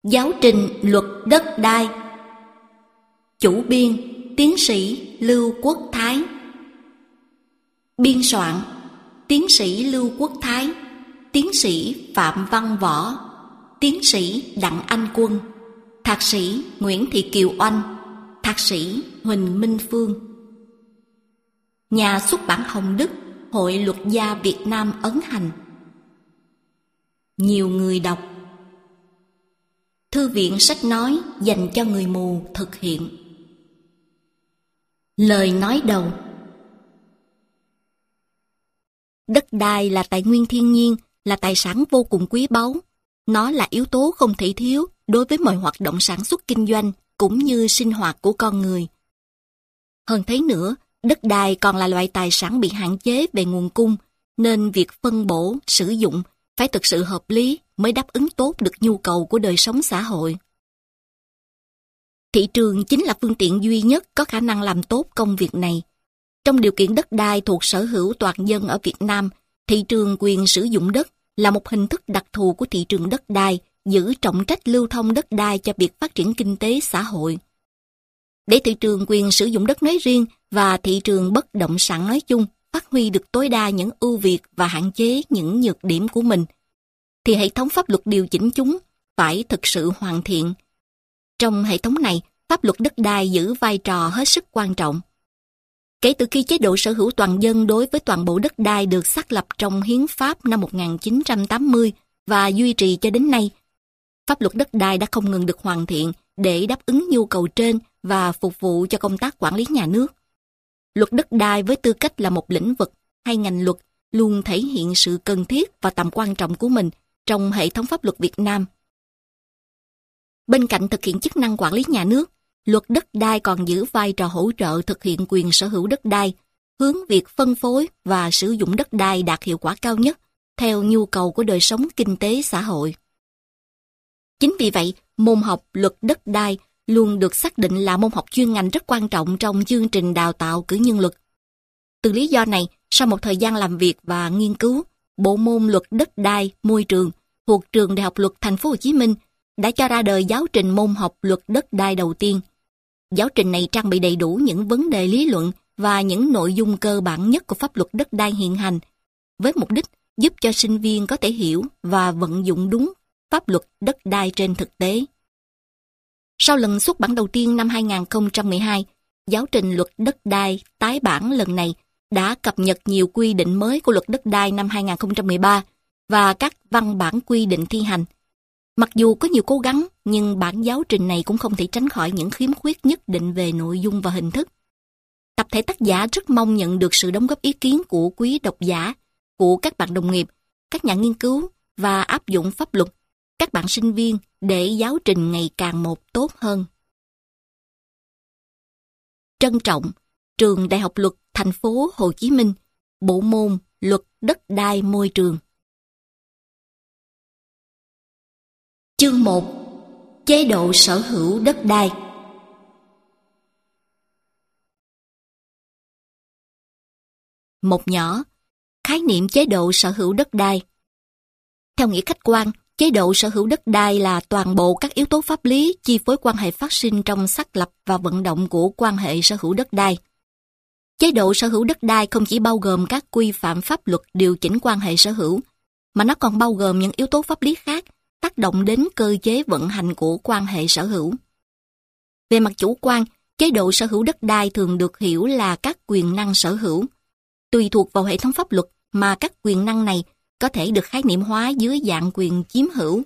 Giáo trình luật đất đai. Chủ biên tiến sĩ Lưu Quốc Thái. Biên soạn tiến sĩ Lưu Quốc Thái, tiến sĩ Phạm Văn Võ, tiến sĩ Đặng Anh Quân, thạc sĩ Nguyễn Thị Kiều Oanh, thạc sĩ Huỳnh Minh Phương. Nhà xuất bản Hồng Đức, Hội Luật gia Việt Nam ấn hành. Nhiều người đọc. Thư viện sách nói dành cho người mù thực hiện. Lời nói đầu. Đất đai là tài nguyên thiên nhiên, là tài sản vô cùng quý báu. Nó là yếu tố không thể thiếu đối với mọi hoạt động sản xuất kinh doanh cũng như sinh hoạt của con người. Hơn thế nữa, đất đai còn là loại tài sản bị hạn chế về nguồn cung, nên việc phân bổ, sử dụng phải thực sự hợp lý mới đáp ứng tốt được nhu cầu của đời sống xã hội. Thị trường chính là phương tiện duy nhất có khả năng làm tốt công việc này. Trong điều kiện đất đai thuộc sở hữu toàn dân ở Việt Nam, thị trường quyền sử dụng đất là một hình thức đặc thù của thị trường đất đai, giữ trọng trách lưu thông đất đai cho việc phát triển kinh tế xã hội. Để thị trường quyền sử dụng đất nói riêng và thị trường bất động sản nói chung phát huy được tối đa những ưu việt và hạn chế những nhược điểm của mình, thì hệ thống pháp luật điều chỉnh chúng phải thực sự hoàn thiện. Trong hệ thống này, pháp luật đất đai giữ vai trò hết sức quan trọng. Kể từ khi chế độ sở hữu toàn dân đối với toàn bộ đất đai được xác lập trong Hiến pháp năm 1980 và duy trì cho đến nay, pháp luật đất đai đã không ngừng được hoàn thiện để đáp ứng nhu cầu trên và phục vụ cho công tác quản lý nhà nước. Luật đất đai với tư cách là một lĩnh vực hay ngành luật luôn thể hiện sự cần thiết và tầm quan trọng của mình trong hệ thống pháp luật Việt Nam. Bên cạnh thực hiện chức năng quản lý nhà nước, luật đất đai còn giữ vai trò hỗ trợ thực hiện quyền sở hữu đất đai, hướng việc phân phối và sử dụng đất đai đạt hiệu quả cao nhất theo nhu cầu của đời sống kinh tế xã hội. Chính vì vậy, môn học luật đất đai luôn được xác định là môn học chuyên ngành rất quan trọng trong chương trình đào tạo cử nhân luật. Từ lý do này, sau một thời gian làm việc và nghiên cứu, bộ môn luật đất đai môi trường thuộc Trường Đại học Luật Thành phố Hồ Chí Minh đã cho ra đời giáo trình môn học luật đất đai đầu tiên. Giáo trình này trang bị đầy đủ những vấn đề lý luận và những nội dung cơ bản nhất của pháp luật đất đai hiện hành, với mục đích giúp cho sinh viên có thể hiểu và vận dụng đúng pháp luật đất đai trên thực tế. Sau lần xuất bản đầu tiên năm 2012, giáo trình luật đất đai tái bản lần này đã cập nhật nhiều quy định mới của luật đất đai năm 2013 và các văn bản quy định thi hành. Mặc dù có nhiều cố gắng, nhưng bản giáo trình này cũng không thể tránh khỏi những khiếm khuyết nhất định về nội dung và hình thức. Tập thể tác giả rất mong nhận được sự đóng góp ý kiến của quý độc giả, của các bạn đồng nghiệp, các nhà nghiên cứu và áp dụng pháp luật, các bạn sinh viên để giáo trình ngày càng một tốt hơn. Trân trọng, Trường Đại học Luật Thành phố Hồ Chí Minh, bộ môn luật đất đai môi trường. Chương 1. Chế độ sở hữu đất đai. Một nhỏ, khái niệm chế độ sở hữu đất đai. Theo nghĩa khách quan, chế độ sở hữu đất đai là toàn bộ các yếu tố pháp lý chi phối quan hệ phát sinh trong xác lập và vận động của quan hệ sở hữu đất đai. Chế độ sở hữu đất đai không chỉ bao gồm các quy phạm pháp luật điều chỉnh quan hệ sở hữu, mà nó còn bao gồm những yếu tố pháp lý khác tác động đến cơ chế vận hành của quan hệ sở hữu. Về mặt chủ quan, chế độ sở hữu đất đai thường được hiểu là các quyền năng sở hữu. Tùy thuộc vào hệ thống pháp luật mà các quyền năng này có thể được khái niệm hóa dưới dạng quyền chiếm hữu.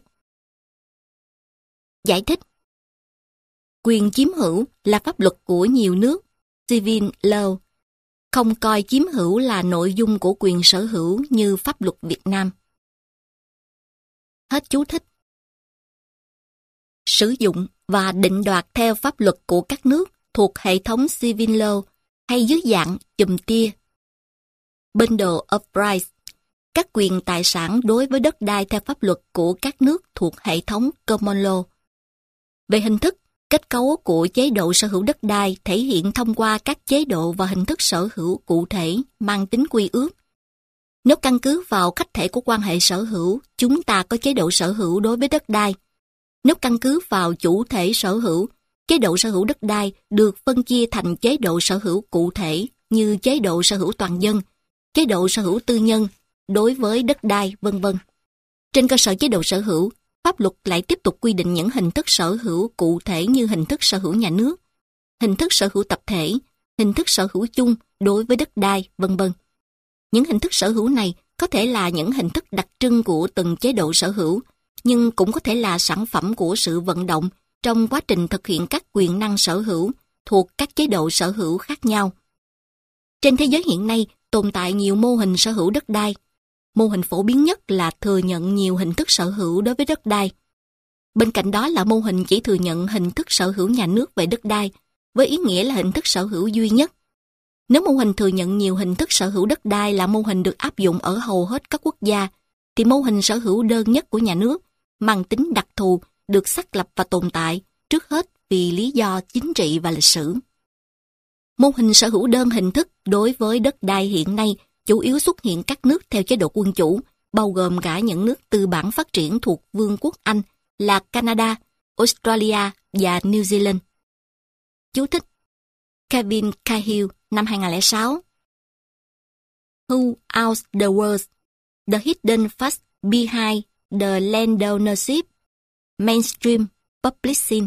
Giải thích. Quyền chiếm hữu là pháp luật của nhiều nước, civil law, không coi chiếm hữu là nội dung của quyền sở hữu như pháp luật Việt Nam. Hết chú thích. Sử dụng và định đoạt theo pháp luật của các nước thuộc hệ thống civil law hay dưới dạng chùm tia. Bundle of rights, các quyền tài sản đối với đất đai theo pháp luật của các nước thuộc hệ thống common law. Về hình thức, kết cấu của chế độ sở hữu đất đai thể hiện thông qua các chế độ và hình thức sở hữu cụ thể mang tính quy ước. Nếu căn cứ vào khách thể của quan hệ sở hữu, chúng ta có chế độ sở hữu đối với đất đai. Nếu căn cứ vào chủ thể sở hữu, chế độ sở hữu đất đai được phân chia thành chế độ sở hữu cụ thể như chế độ sở hữu toàn dân, chế độ sở hữu tư nhân đối với đất đai, vân vân. Trên cơ sở chế độ sở hữu, pháp luật lại tiếp tục quy định những hình thức sở hữu cụ thể như hình thức sở hữu nhà nước, hình thức sở hữu tập thể, hình thức sở hữu chung đối với đất đai, vân vân. Những hình thức sở hữu này có thể là những hình thức đặc trưng của từng chế độ sở hữu, nhưng cũng có thể là sản phẩm của sự vận động trong quá trình thực hiện các quyền năng sở hữu thuộc các chế độ sở hữu khác nhau. Trên thế giới hiện nay tồn tại nhiều mô hình sở hữu đất đai. Mô hình phổ biến nhất là thừa nhận nhiều hình thức sở hữu đối với đất đai. Bên cạnh đó là mô hình chỉ thừa nhận hình thức sở hữu nhà nước về đất đai, với ý nghĩa là hình thức sở hữu duy nhất. Nếu mô hình thừa nhận nhiều hình thức sở hữu đất đai là mô hình được áp dụng ở hầu hết các quốc gia, thì mô hình sở hữu đơn nhất của nhà nước, mang tính đặc thù, được xác lập và tồn tại, trước hết vì lý do chính trị và lịch sử. Mô hình sở hữu đơn hình thức đối với đất đai hiện nay chủ yếu xuất hiện các nước theo chế độ quân chủ, bao gồm cả những nước tư bản phát triển thuộc Vương quốc Anh là Canada, Australia và New Zealand. Chú thích: Kevin Cahill, năm 2006. Who Owns the World? The Hidden Facts Behind the Landownership Mainstream Publishing.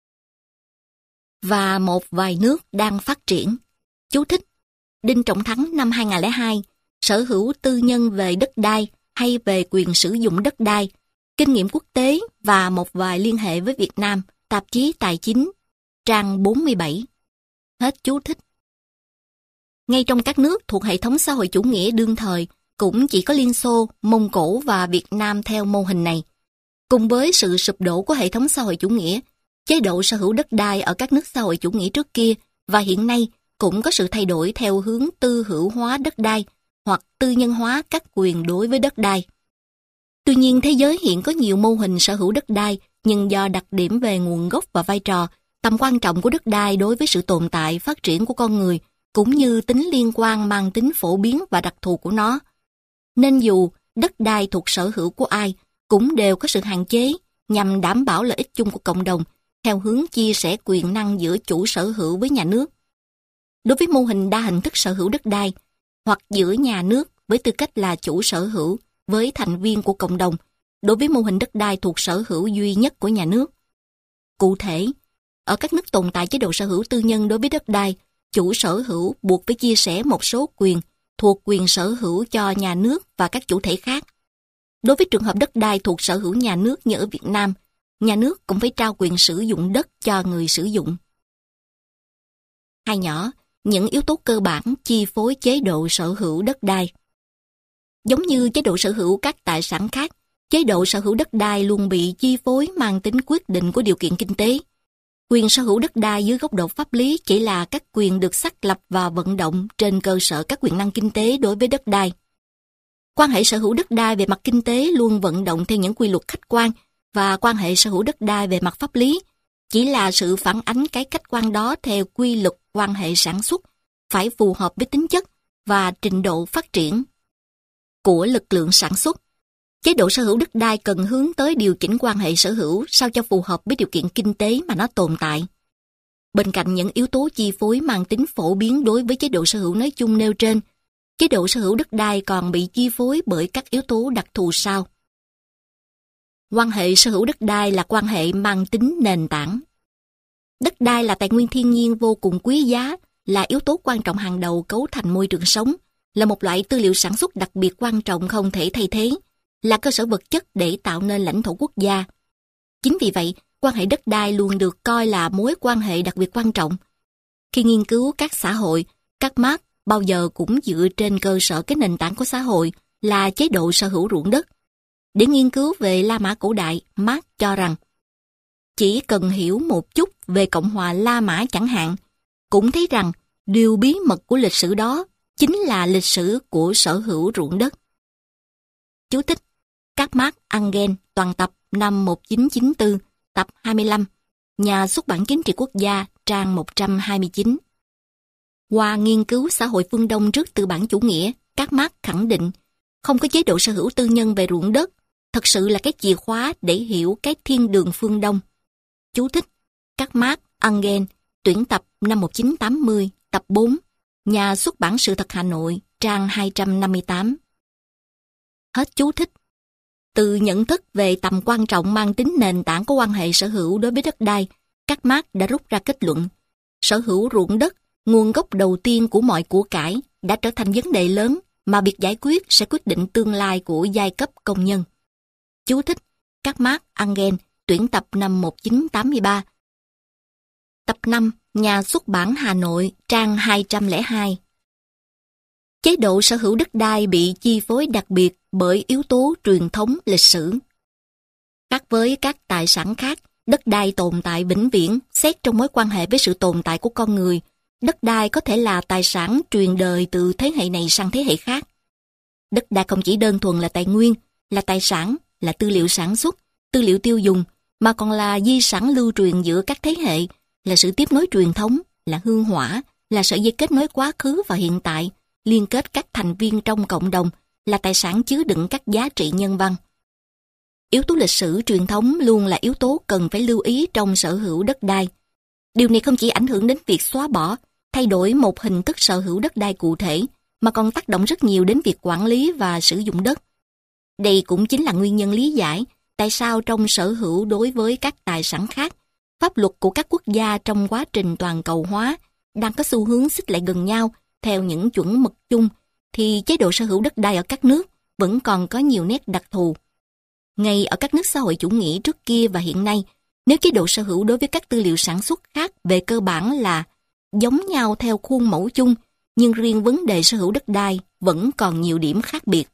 Và một vài nước đang phát triển. Chú thích: Đinh Trọng Thắng, năm 2002, Sở hữu tư nhân về đất đai hay về quyền sử dụng đất đai, kinh nghiệm quốc tế và một vài liên hệ với Việt Nam, tạp chí Tài chính, trang 47. Hết chú thích. Ngay trong các nước thuộc hệ thống xã hội chủ nghĩa đương thời, cũng chỉ có Liên Xô, Mông Cổ và Việt Nam theo mô hình này. Cùng với sự sụp đổ của hệ thống xã hội chủ nghĩa, chế độ sở hữu đất đai ở các nước xã hội chủ nghĩa trước kia và hiện nay cũng có sự thay đổi theo hướng tư hữu hóa đất đai hoặc tư nhân hóa các quyền đối với đất đai. Tuy nhiên, thế giới hiện có nhiều mô hình sở hữu đất đai, nhưng do đặc điểm về nguồn gốc và vai trò, tầm quan trọng của đất đai đối với sự tồn tại, phát triển của con người, cũng như tính liên quan mang tính phổ biến và đặc thù của nó, nên dù đất đai thuộc sở hữu của ai, cũng đều có sự hạn chế nhằm đảm bảo lợi ích chung của cộng đồng, theo hướng chia sẻ quyền năng giữa chủ sở hữu với nhà nước. Đối với mô hình đa hình thức sở hữu đất đai, hoặc giữa nhà nước với tư cách là chủ sở hữu với thành viên của cộng đồng, đối với mô hình đất đai thuộc sở hữu duy nhất của nhà nước. Cụ thể, ở các nước tồn tại chế độ sở hữu tư nhân đối với đất đai, chủ sở hữu buộc phải chia sẻ một số quyền thuộc quyền sở hữu cho nhà nước và các chủ thể khác. Đối với trường hợp đất đai thuộc sở hữu nhà nước như ở Việt Nam, nhà nước cũng phải trao quyền sử dụng đất cho người sử dụng. Hai nhỏ, những yếu tố cơ bản chi phối chế độ sở hữu đất đai. Giống như chế độ sở hữu các tài sản khác, chế độ sở hữu đất đai luôn bị chi phối mang tính quyết định của điều kiện kinh tế. Quyền sở hữu đất đai dưới góc độ pháp lý chỉ là các quyền được xác lập và vận động trên cơ sở các quyền năng kinh tế đối với đất đai. Quan hệ sở hữu đất đai về mặt kinh tế luôn vận động theo những quy luật khách quan, và quan hệ sở hữu đất đai về mặt pháp lý chỉ là sự phản ánh cái khách quan đó theo quy luật quan hệ sản xuất, phải phù hợp với tính chất và trình độ phát triển của lực lượng sản xuất. Chế độ sở hữu đất đai cần hướng tới điều chỉnh quan hệ sở hữu sao cho phù hợp với điều kiện kinh tế mà nó tồn tại. Bên cạnh những yếu tố chi phối mang tính phổ biến đối với chế độ sở hữu nói chung nêu trên, chế độ sở hữu đất đai còn bị chi phối bởi các yếu tố đặc thù sau. Quan hệ sở hữu đất đai là quan hệ mang tính nền tảng. Đất đai là tài nguyên thiên nhiên vô cùng quý giá, là yếu tố quan trọng hàng đầu cấu thành môi trường sống, là một loại tư liệu sản xuất đặc biệt quan trọng không thể thay thế, là cơ sở vật chất để tạo nên lãnh thổ quốc gia. Chính vì vậy, quan hệ đất đai luôn được coi là mối quan hệ đặc biệt quan trọng. Khi nghiên cứu các xã hội, các Marx bao giờ cũng dựa trên cơ sở cái nền tảng của xã hội là chế độ sở hữu ruộng đất. Để nghiên cứu về La Mã cổ đại, Marx cho rằng chỉ cần hiểu một chút về Cộng hòa La Mã chẳng hạn, cũng thấy rằng điều bí mật của lịch sử đó chính là lịch sử của sở hữu ruộng đất. Chú thích: Các Marx Engels, toàn tập, năm 1994, tập 25, Nhà xuất bản Chính trị Quốc gia, trang 129. Qua nghiên cứu xã hội phương Đông trước tư bản chủ nghĩa, các Marx khẳng định không có chế độ sở hữu tư nhân về ruộng đất, thật sự là cái chìa khóa để hiểu cái thiên đường phương Đông. Chú thích: Các Marx, Engels, tuyển tập năm 1980, tập 4, Nhà xuất bản Sự thật Hà Nội, trang 258. Hết chú thích. Từ nhận thức về tầm quan trọng mang tính nền tảng của quan hệ sở hữu đối với đất đai, các Marx đã rút ra kết luận: sở hữu ruộng đất, nguồn gốc đầu tiên của mọi của cải, đã trở thành vấn đề lớn mà việc giải quyết sẽ quyết định tương lai của giai cấp công nhân. Chú thích: Các Marx, Engels, tuyển tập năm 1983. Tập 5, Nhà xuất bản Hà Nội, trang 202. Chế độ sở hữu đất đai bị chi phối đặc biệt bởi yếu tố truyền thống lịch sử. Khác với các tài sản khác, đất đai tồn tại vĩnh viễn xét trong mối quan hệ với sự tồn tại của con người. Đất đai có thể là tài sản truyền đời từ thế hệ này sang thế hệ khác. Đất đai không chỉ đơn thuần là tài nguyên, là tài sản, là tư liệu sản xuất, tư liệu tiêu dùng, mà còn là di sản lưu truyền giữa các thế hệ, là sự tiếp nối truyền thống, là hương hỏa, là sợi dây kết nối quá khứ và hiện tại, liên kết các thành viên trong cộng đồng, là tài sản chứa đựng các giá trị nhân văn. Yếu tố lịch sử truyền thống luôn là yếu tố cần phải lưu ý trong sở hữu đất đai. Điều này không chỉ ảnh hưởng đến việc xóa bỏ, thay đổi một hình thức sở hữu đất đai cụ thể, mà còn tác động rất nhiều đến việc quản lý và sử dụng đất. Đây cũng chính là nguyên nhân lý giải tại sao trong sở hữu đối với các tài sản khác, pháp luật của các quốc gia trong quá trình toàn cầu hóa đang có xu hướng xích lại gần nhau theo những chuẩn mực chung, thì chế độ sở hữu đất đai ở các nước vẫn còn có nhiều nét đặc thù. Ngay ở các nước xã hội chủ nghĩa trước kia và hiện nay, nếu chế độ sở hữu đối với các tư liệu sản xuất khác về cơ bản là giống nhau theo khuôn mẫu chung, nhưng riêng vấn đề sở hữu đất đai vẫn còn nhiều điểm khác biệt.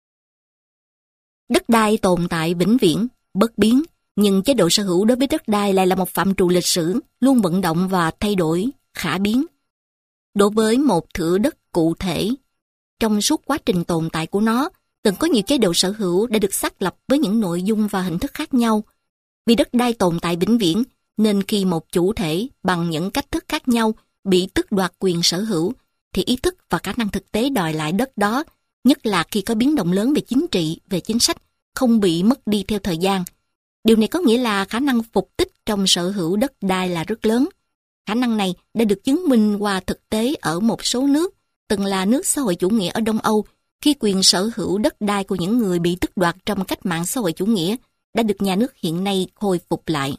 Đất đai tồn tại vĩnh viễn, bất biến, nhưng chế độ sở hữu đối với đất đai lại là một phạm trù lịch sử, luôn vận động và thay đổi, khả biến. Đối với một thửa đất cụ thể, trong suốt quá trình tồn tại của nó, từng có nhiều chế độ sở hữu đã được xác lập với những nội dung và hình thức khác nhau. Vì đất đai tồn tại vĩnh viễn, nên khi một chủ thể bằng những cách thức khác nhau bị tước đoạt quyền sở hữu, thì ý thức và khả năng thực tế đòi lại đất đó, nhất là khi có biến động lớn về chính trị, về chính sách, không bị mất đi theo thời gian. Điều này có nghĩa là khả năng phục tích trong sở hữu đất đai là rất lớn. Khả năng này đã được chứng minh qua thực tế ở một số nước, từng là nước xã hội chủ nghĩa ở Đông Âu, khi quyền sở hữu đất đai của những người bị tước đoạt trong cách mạng xã hội chủ nghĩa đã được nhà nước hiện nay khôi phục lại.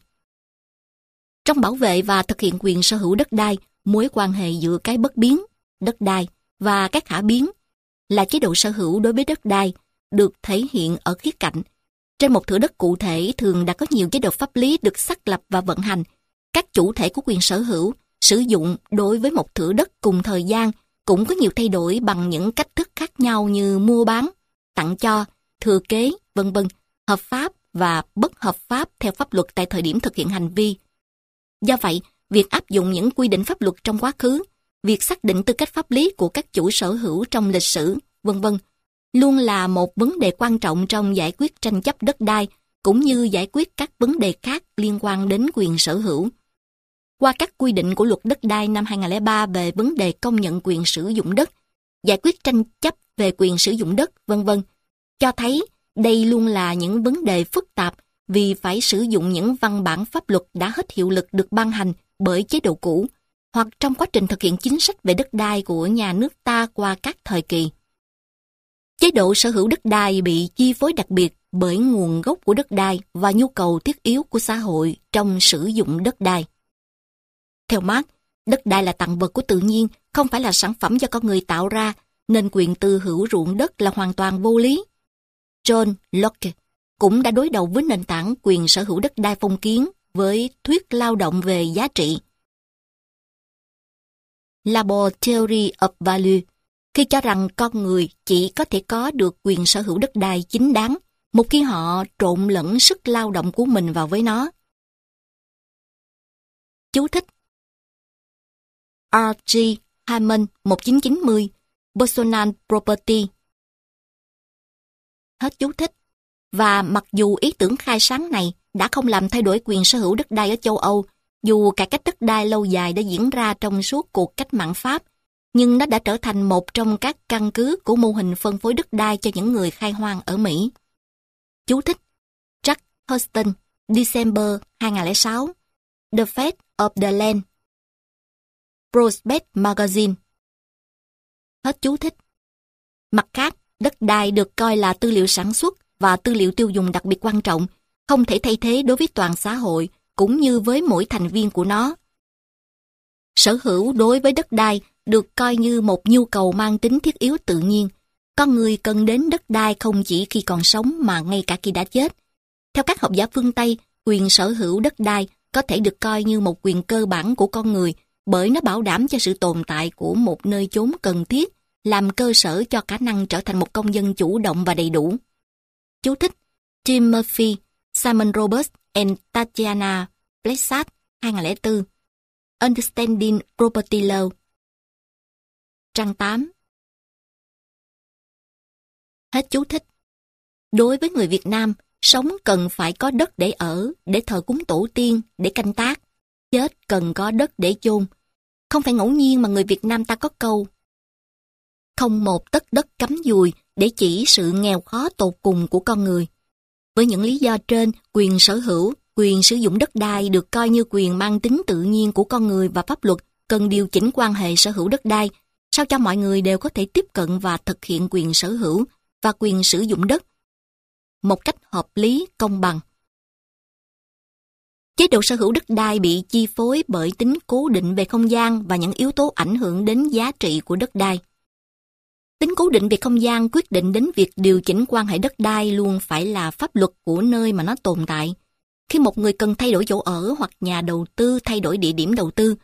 Trong bảo vệ và thực hiện quyền sở hữu đất đai, mối quan hệ giữa cái bất biến, đất đai, và cái khả biến là chế độ sở hữu đối với đất đai được thể hiện ở khía cạnh. Trên một thửa đất cụ thể thường đã có nhiều chế độ pháp lý được xác lập và vận hành. Các chủ thể của quyền sở hữu sử dụng đối với một thửa đất cùng thời gian cũng có nhiều thay đổi bằng những cách thức khác nhau như mua bán, tặng cho, thừa kế, vân vân, hợp pháp và bất hợp pháp theo pháp luật tại thời điểm thực hiện hành vi. Do vậy, việc áp dụng những quy định pháp luật trong quá khứ, việc xác định tư cách pháp lý của các chủ sở hữu trong lịch sử, vân vân, luôn là một vấn đề quan trọng trong giải quyết tranh chấp đất đai, cũng như giải quyết các vấn đề khác liên quan đến quyền sở hữu. Qua các quy định của luật đất đai năm 2003 về vấn đề công nhận quyền sử dụng đất, giải quyết tranh chấp về quyền sử dụng đất, vân vân, cho thấy đây luôn là những vấn đề phức tạp vì phải sử dụng những văn bản pháp luật đã hết hiệu lực được ban hành bởi chế độ cũ, hoặc trong quá trình thực hiện chính sách về đất đai của nhà nước ta qua các thời kỳ. Chế độ sở hữu đất đai bị chi phối đặc biệt bởi nguồn gốc của đất đai và nhu cầu thiết yếu của xã hội trong sử dụng đất đai. Theo Marx, đất đai là tặng vật của tự nhiên, không phải là sản phẩm do con người tạo ra, nên quyền tư hữu ruộng đất là hoàn toàn vô lý. John Locke cũng đã đối đầu với nền tảng quyền sở hữu đất đai phong kiến với thuyết lao động về giá trị, Labor Theory of Value, khi cho rằng con người chỉ có thể có được quyền sở hữu đất đai chính đáng một khi họ trộn lẫn sức lao động của mình vào với nó. Chú thích: R.G. Hammond 1990, Personal Property. Hết chú thích. Và mặc dù ý tưởng khai sáng này đã không làm thay đổi quyền sở hữu đất đai ở châu Âu, dù cải cách đất đai lâu dài đã diễn ra trong suốt cuộc cách mạng Pháp, nhưng nó đã trở thành một trong các căn cứ của mô hình phân phối đất đai cho những người khai hoang ở Mỹ. Chú thích: Jack Houston, December 2006, The Fate of the Land, Prospect Magazine. Hết chú thích. Mặt khác, đất đai được coi là tư liệu sản xuất và tư liệu tiêu dùng đặc biệt quan trọng, không thể thay thế đối với toàn xã hội, cũng như với mỗi thành viên của nó. Sở hữu đối với đất đai được coi như một nhu cầu mang tính thiết yếu tự nhiên. Con người cần đến đất đai không chỉ khi còn sống mà ngay cả khi đã chết. Theo các học giả phương Tây, quyền sở hữu đất đai có thể được coi như một quyền cơ bản của con người bởi nó bảo đảm cho sự tồn tại của một nơi chốn cần thiết, làm cơ sở cho khả năng trở thành một công dân chủ động và đầy đủ. Chú thích: Tim Murphy, Simon Roberts and Tatiana Plessat, 2004. Understanding Property Law. Trang 8. Hết chú thích. Đối với người Việt Nam, sống cần phải có đất để ở, để thờ cúng tổ tiên, để canh tác. Chết cần có đất để chôn. Không phải ngẫu nhiên mà người Việt Nam ta có câu không một tấc đất cắm dùi để chỉ sự nghèo khó tột cùng của con người. Với những lý do trên, quyền sở hữu, quyền sử dụng đất đai được coi như quyền mang tính tự nhiên của con người và pháp luật cần điều chỉnh quan hệ sở hữu đất đai, sao cho mọi người đều có thể tiếp cận và thực hiện quyền sở hữu và quyền sử dụng đất một cách hợp lý, công bằng. Chế độ sở hữu đất đai bị chi phối bởi tính cố định về không gian và những yếu tố ảnh hưởng đến giá trị của đất đai. Tính cố định về không gian quyết định đến việc điều chỉnh quan hệ đất đai luôn phải là pháp luật của nơi mà nó tồn tại. Khi một người cần thay đổi chỗ ở hoặc nhà đầu tư thay đổi địa điểm đầu tư,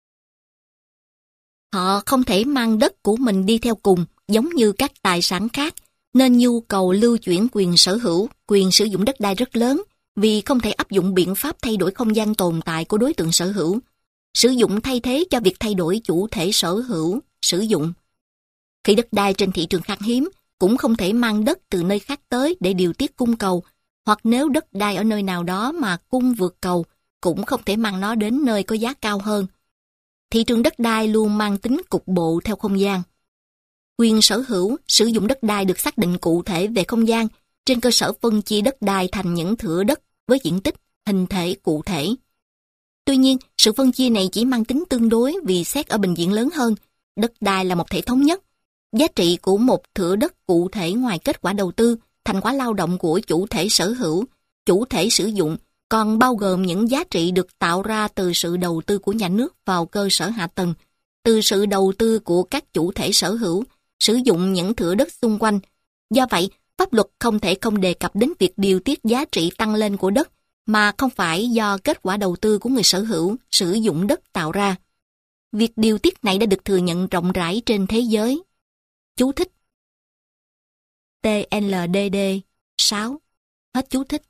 họ không thể mang đất của mình đi theo cùng giống như các tài sản khác, nên nhu cầu lưu chuyển quyền sở hữu, quyền sử dụng đất đai rất lớn vì không thể áp dụng biện pháp thay đổi không gian tồn tại của đối tượng sở hữu, sử dụng thay thế cho việc thay đổi chủ thể sở hữu, sử dụng. Khi đất đai trên thị trường khan hiếm, cũng không thể mang đất từ nơi khác tới để điều tiết cung cầu, hoặc nếu đất đai ở nơi nào đó mà cung vượt cầu, cũng không thể mang nó đến nơi có giá cao hơn. Thị trường đất đai luôn mang tính cục bộ theo không gian. Quyền sở hữu, sử dụng đất đai được xác định cụ thể về không gian trên cơ sở phân chia đất đai thành những thửa đất với diện tích, hình thể cụ thể. Tuy nhiên, sự phân chia này chỉ mang tính tương đối vì xét ở bình diện lớn hơn, đất đai là một thể thống nhất. Giá trị của một thửa đất cụ thể ngoài kết quả đầu tư, thành quả lao động của chủ thể sở hữu, chủ thể sử dụng, còn bao gồm những giá trị được tạo ra từ sự đầu tư của nhà nước vào cơ sở hạ tầng, từ sự đầu tư của các chủ thể sở hữu, sử dụng những thửa đất xung quanh. Do vậy, pháp luật không thể không đề cập đến việc điều tiết giá trị tăng lên của đất, mà không phải do kết quả đầu tư của người sở hữu, sử dụng đất tạo ra. Việc điều tiết này đã được thừa nhận rộng rãi trên thế giới. Chú thích: TLDD 6. Hết chú thích.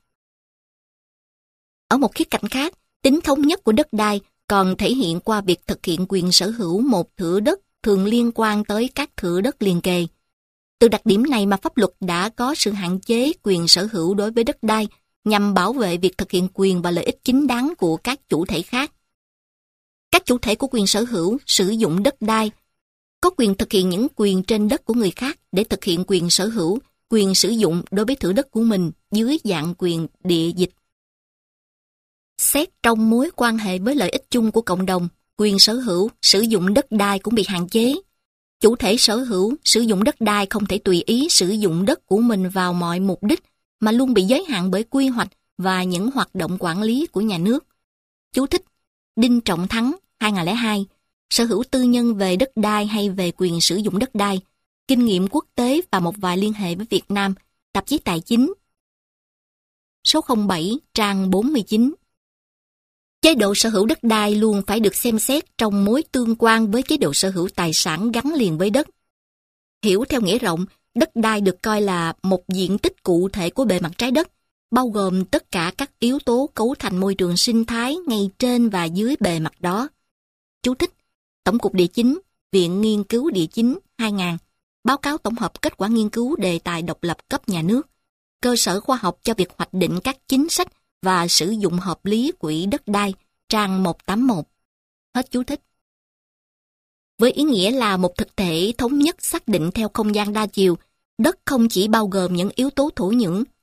Ở một khía cạnh khác, tính thống nhất của đất đai còn thể hiện qua việc thực hiện quyền sở hữu một thửa đất thường liên quan tới các thửa đất liền kề. Từ đặc điểm này mà pháp luật đã có sự hạn chế quyền sở hữu đối với đất đai nhằm bảo vệ việc thực hiện quyền và lợi ích chính đáng của các chủ thể khác. Các chủ thể của quyền sở hữu, sử dụng đất đai có quyền thực hiện những quyền trên đất của người khác để thực hiện quyền sở hữu, quyền sử dụng đối với thửa đất của mình dưới dạng quyền địa dịch. Xét trong mối quan hệ với lợi ích chung của cộng đồng, quyền sở hữu, sử dụng đất đai cũng bị hạn chế. Chủ thể sở hữu, sử dụng đất đai không thể tùy ý sử dụng đất của mình vào mọi mục đích, mà luôn bị giới hạn bởi quy hoạch và những hoạt động quản lý của nhà nước. Chú thích: Đinh Trọng Thắng, 2002, Sở hữu tư nhân về đất đai hay về quyền sử dụng đất đai, kinh nghiệm quốc tế và một vài liên hệ với Việt Nam, tạp chí Tài chính. Số 07, trang 49. Chế độ sở hữu đất đai luôn phải được xem xét trong mối tương quan với chế độ sở hữu tài sản gắn liền với đất. Hiểu theo nghĩa rộng, đất đai được coi là một diện tích cụ thể của bề mặt trái đất, bao gồm tất cả các yếu tố cấu thành môi trường sinh thái ngay trên và dưới bề mặt đó. Chú thích: Tổng cục Địa chính, Viện Nghiên cứu Địa chính 2000, báo cáo tổng hợp kết quả nghiên cứu đề tài độc lập cấp nhà nước, cơ sở khoa học cho việc hoạch định các chính sách và sử dụng hợp lý quỹ đất đai, trang 181. Hết chú thích. Với ý nghĩa là một thực thể thống nhất xác định theo không gian đa chiều, đất không chỉ bao gồm những yếu tố thổ nhưỡng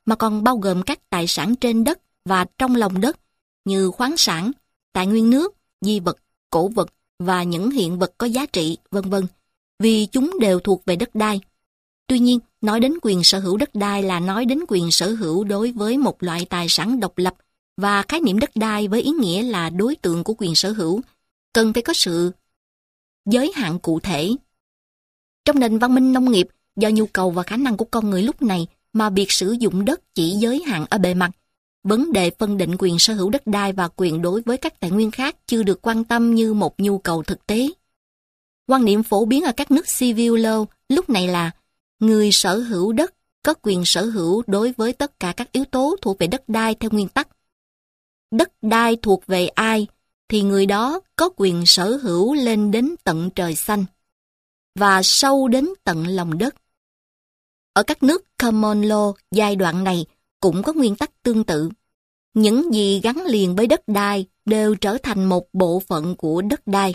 mà còn bao gồm các tài sản trên đất và trong lòng đất như khoáng sản, tài nguyên nước, di vật, cổ vật và những hiện vật có giá trị, vân vân, vì chúng đều thuộc về đất đai. Tuy nhiên, nói đến quyền sở hữu đất đai là nói đến quyền sở hữu đối với một loại tài sản độc lập, và khái niệm đất đai với ý nghĩa là đối tượng của quyền sở hữu cần phải có sự giới hạn cụ thể. Trong nền văn minh nông nghiệp, do nhu cầu và khả năng của con người lúc này mà việc sử dụng đất chỉ giới hạn ở bề mặt, vấn đề phân định quyền sở hữu đất đai và quyền đối với các tài nguyên khác chưa được quan tâm như một nhu cầu thực tế. Quan niệm phổ biến ở các nước civil law lúc này là người sở hữu đất có quyền sở hữu đối với tất cả các yếu tố thuộc về đất đai theo nguyên tắc. Đất đai thuộc về ai thì người đó có quyền sở hữu lên đến tận trời xanh và sâu đến tận lòng đất. Ở các nước common law giai đoạn này cũng có nguyên tắc tương tự. Những gì gắn liền với đất đai đều trở thành một bộ phận của đất đai.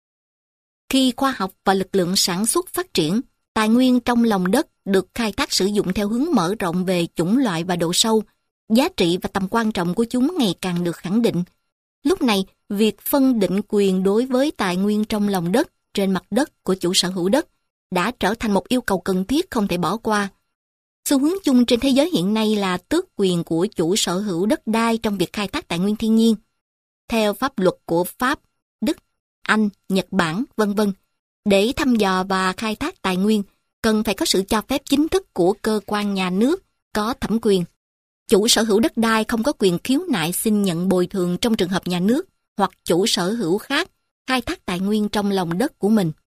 Khi khoa học và lực lượng sản xuất phát triển, tài nguyên trong lòng đất được khai thác sử dụng theo hướng mở rộng về chủng loại và độ sâu, giá trị và tầm quan trọng của chúng ngày càng được khẳng định. Lúc này, việc phân định quyền đối với tài nguyên trong lòng đất, trên mặt đất của chủ sở hữu đất đã trở thành một yêu cầu cần thiết không thể bỏ qua. Xu hướng chung trên thế giới hiện nay là tước quyền của chủ sở hữu đất đai trong việc khai thác tài nguyên thiên nhiên. Theo pháp luật của Pháp, Đức, Anh, Nhật Bản, vân vân, để thăm dò và khai thác tài nguyên, cần phải có sự cho phép chính thức của cơ quan nhà nước có thẩm quyền. Chủ sở hữu đất đai không có quyền khiếu nại xin nhận bồi thường trong trường hợp nhà nước hoặc chủ sở hữu khác khai thác tài nguyên trong lòng đất của mình.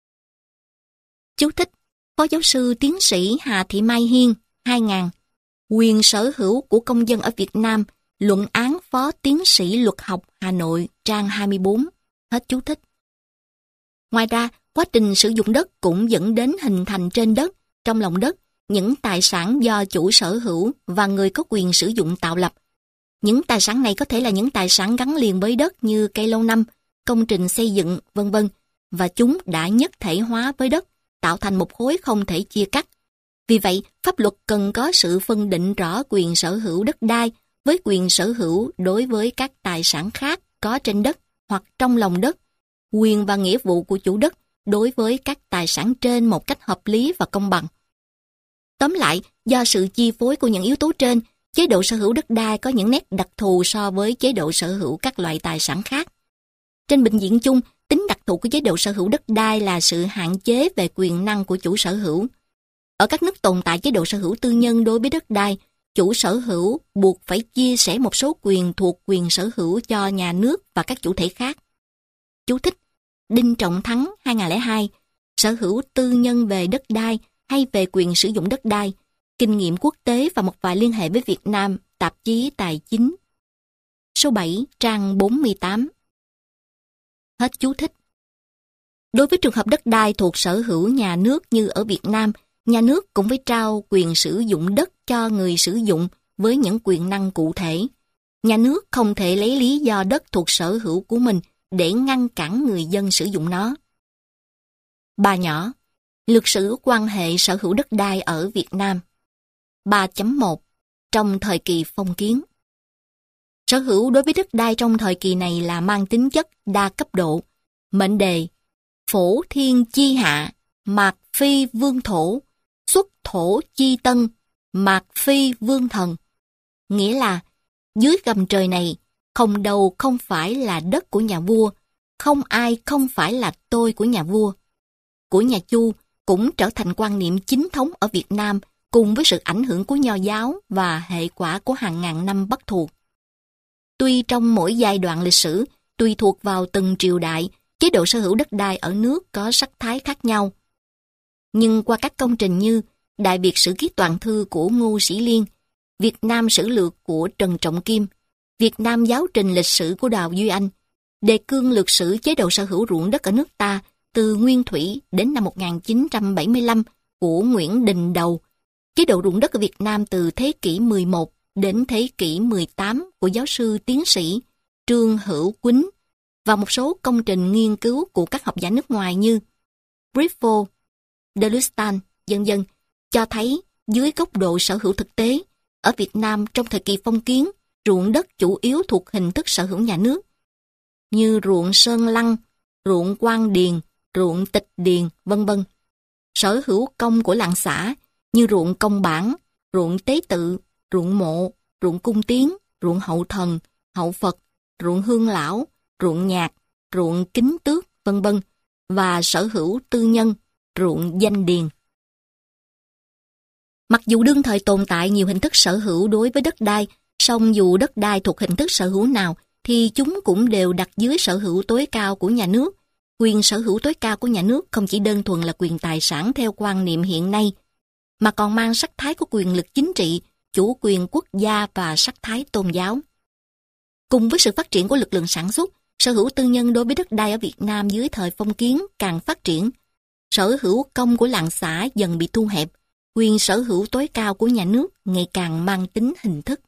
Chú thích: Phó giáo sư tiến sĩ Hà Thị Mai Hiên, 2000, Quyền sở hữu của công dân ở Việt Nam, luận án phó tiến sĩ luật học Hà Nội, trang 24. Hết chú thích. Ngoài ra, quá trình sử dụng đất cũng dẫn đến hình thành trên đất, trong lòng đất, những tài sản do chủ sở hữu và người có quyền sử dụng tạo lập. Những tài sản này có thể là những tài sản gắn liền với đất như cây lâu năm, công trình xây dựng, vân vân, và chúng đã nhất thể hóa với đất, tạo thành một khối không thể chia cắt. Vì vậy, pháp luật cần có sự phân định rõ quyền sở hữu đất đai với quyền sở hữu đối với các tài sản khác có trên đất hoặc trong lòng đất, quyền và nghĩa vụ của chủ đất đối với các tài sản trên một cách hợp lý và công bằng. Tóm lại, do sự chi phối của những yếu tố trên, chế độ sở hữu đất đai có những nét đặc thù so với chế độ sở hữu các loại tài sản khác. Trên bình diện chung, tính đặc thù của chế độ sở hữu đất đai là sự hạn chế về quyền năng của chủ sở hữu. Ở các nước tồn tại chế độ sở hữu tư nhân đối với đất đai, chủ sở hữu buộc phải chia sẻ một số quyền thuộc quyền sở hữu cho nhà nước và các chủ thể khác. Chú thích: Đinh Trọng Thắng, 2002, Sở hữu tư nhân về đất đai hay về quyền sử dụng đất đai, kinh nghiệm quốc tế và một vài liên hệ với Việt Nam, tạp chí Tài chính. Số 7, trang 48. Hết chú thích. Đối với trường hợp đất đai thuộc sở hữu nhà nước như ở Việt Nam, nhà nước cũng phải trao quyền sử dụng đất cho người sử dụng với những quyền năng cụ thể. Nhà nước không thể lấy lý do đất thuộc sở hữu của mình để ngăn cản người dân sử dụng nó. Bà nhỏ, lược sử quan hệ sở hữu đất đai ở Việt Nam. 3.1 Trong thời kỳ phong kiến. Sở hữu đối với đất đai trong thời kỳ này là mang tính chất đa cấp độ. Mệnh đề: Phổ thiên chi hạ, mạc phi vương thổ, xuất thổ chi tân, mạc phi vương thần. Nghĩa là, dưới gầm trời này, không đâu không phải là đất của nhà vua, không ai không phải là tôi của nhà vua. Của nhà Chu cũng trở thành quan niệm chính thống ở Việt Nam cùng với sự ảnh hưởng của Nho giáo và hệ quả của hàng ngàn năm Bắc thuộc. Tuy trong mỗi giai đoạn lịch sử, tùy thuộc vào từng triều đại, chế độ sở hữu đất đai ở nước có sắc thái khác nhau. Nhưng qua các công trình như Đại Việt Sử Ký Toàn Thư của Ngô Sĩ Liên, Việt Nam Sử Lược của Trần Trọng Kim, Việt Nam Giáo trình lịch sử của Đào Duy Anh, đề cương lược sử chế độ sở hữu ruộng đất ở nước ta từ Nguyên Thủy đến năm 1975 của Nguyễn Đình Đầu, chế độ ruộng đất ở Việt Nam từ thế kỷ 11 đến thế kỷ 18 của giáo sư tiến sĩ Trương Hữu Quýnh và một số công trình nghiên cứu của các học giả nước ngoài như Briefo, Delustan, vân vân, cho thấy dưới góc độ sở hữu thực tế, Ở Việt Nam trong thời kỳ phong kiến, ruộng đất chủ yếu thuộc hình thức sở hữu nhà nước, như ruộng Sơn Lăng, ruộng Quan Điền, ruộng Tịch Điền, vân vân. Sở hữu công của làng xã, như ruộng Công Bản, ruộng Tế Tự, ruộng Mộ, ruộng Cung Tiến, ruộng Hậu Thần, Hậu Phật, ruộng Hương Lão, ruộng Nhạc, ruộng Kính Tước, vân vân, và sở hữu tư nhân, ruộng Danh Điền. Mặc dù đương thời tồn tại nhiều hình thức sở hữu đối với đất đai, song dù đất đai thuộc hình thức sở hữu nào, thì chúng cũng đều đặt dưới sở hữu tối cao của nhà nước. Quyền sở hữu tối cao của nhà nước không chỉ đơn thuần là quyền tài sản theo quan niệm hiện nay, mà còn mang sắc thái của quyền lực chính trị, chủ quyền quốc gia và sắc thái tôn giáo. Cùng với sự phát triển của lực lượng sản xuất, sở hữu tư nhân đối với đất đai ở Việt Nam dưới thời phong kiến càng phát triển. Sở hữu công của làng xã dần bị thu hẹp, quyền sở hữu tối cao của nhà nước ngày càng mang tính hình thức.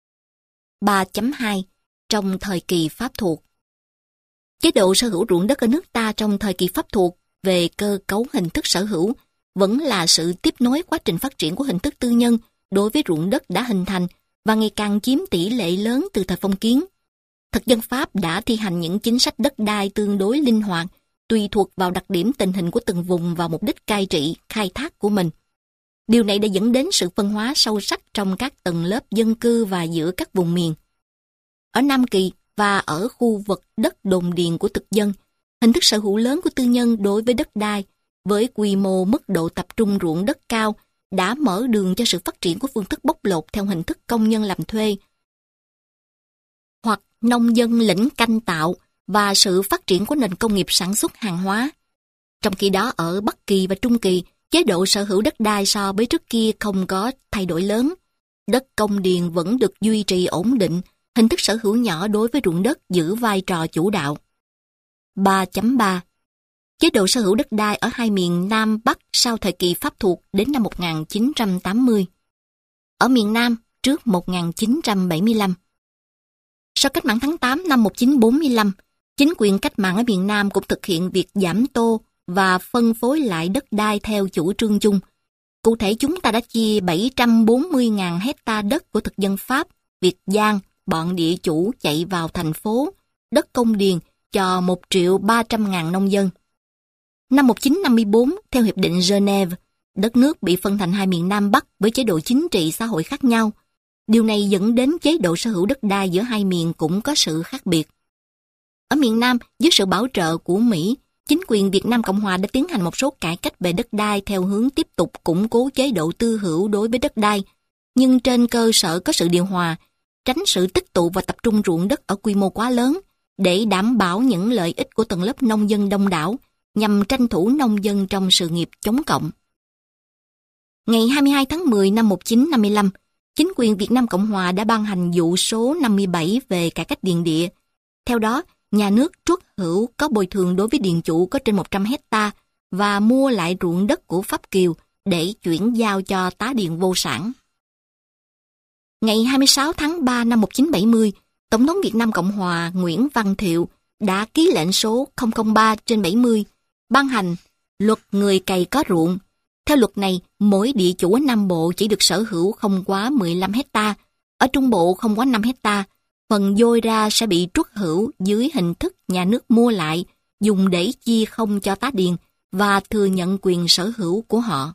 3.2 Trong thời kỳ Pháp thuộc. Chế độ sở hữu ruộng đất ở nước ta trong thời kỳ Pháp thuộc về cơ cấu hình thức sở hữu vẫn là sự tiếp nối quá trình phát triển của hình thức tư nhân đối với ruộng đất đã hình thành và ngày càng chiếm tỷ lệ lớn từ thời phong kiến. Thực dân Pháp đã thi hành những chính sách đất đai tương đối linh hoạt, tùy thuộc vào đặc điểm tình hình của từng vùng và mục đích cai trị, khai thác của mình. Điều này đã dẫn đến sự phân hóa sâu sắc trong các tầng lớp dân cư và giữa các vùng miền. Ở Nam Kỳ và ở khu vực đất đồn điền của thực dân, hình thức sở hữu lớn của tư nhân đối với đất đai với quy mô mức độ tập trung ruộng đất cao đã mở đường cho sự phát triển của phương thức bóc lột theo hình thức công nhân làm thuê hoặc nông dân lĩnh canh tạo và sự phát triển của nền công nghiệp sản xuất hàng hóa. Trong khi đó ở Bắc Kỳ và Trung Kỳ, chế độ sở hữu đất đai so với trước kia không có thay đổi lớn. Đất công điền vẫn được duy trì ổn định, hình thức sở hữu nhỏ đối với ruộng đất giữ vai trò chủ đạo. 3.3 Chế độ sở hữu đất đai ở hai miền Nam Bắc sau thời kỳ Pháp thuộc đến năm 1980. Ở miền Nam trước 1975. Sau cách mạng tháng 8 năm 1945, chính quyền cách mạng ở miền Nam cũng thực hiện việc giảm tô và phân phối lại đất đai theo chủ trương chung. Cụ thể chúng ta đã chia 740.000 hecta đất của thực dân Pháp, Việt Giang, bọn địa chủ chạy vào thành phố, đất công điền cho 1.300.000 nông dân. Năm 1954, theo Hiệp định Geneva, đất nước bị phân thành hai miền Nam Bắc với chế độ chính trị xã hội khác nhau. Điều này dẫn đến chế độ sở hữu đất đai giữa hai miền cũng có sự khác biệt. Ở miền Nam, dưới sự bảo trợ của Mỹ, chính quyền Việt Nam Cộng Hòa đã tiến hành một số cải cách về đất đai theo hướng tiếp tục củng cố chế độ tư hữu đối với đất đai, nhưng trên cơ sở có sự điều hòa, tránh sự tích tụ và tập trung ruộng đất ở quy mô quá lớn, để đảm bảo những lợi ích của tầng lớp nông dân đông đảo, nhằm tranh thủ nông dân trong sự nghiệp chống cộng. Ngày 22 tháng 10 năm 1955, chính quyền Việt Nam Cộng Hòa đã ban hành dụ số 57 về cải cách điền địa. Theo đó, nhà nước truất hữu có bồi thường đối với điền chủ có trên 100 hecta và mua lại ruộng đất của Pháp Kiều để chuyển giao cho tá điền vô sản. Ngày 26 tháng 3 năm 1970, Tổng thống Việt Nam Cộng Hòa Nguyễn Văn Thiệu đã ký lệnh số 003/70 ban hành Luật người cày có ruộng. Theo luật này, mỗi địa chủ ở Nam Bộ chỉ được sở hữu không quá 15 hecta, ở Trung Bộ không quá 5 hecta. Phần dôi ra sẽ bị truất hữu dưới hình thức nhà nước mua lại, dùng để chia không cho tá điền và thừa nhận quyền sở hữu của họ.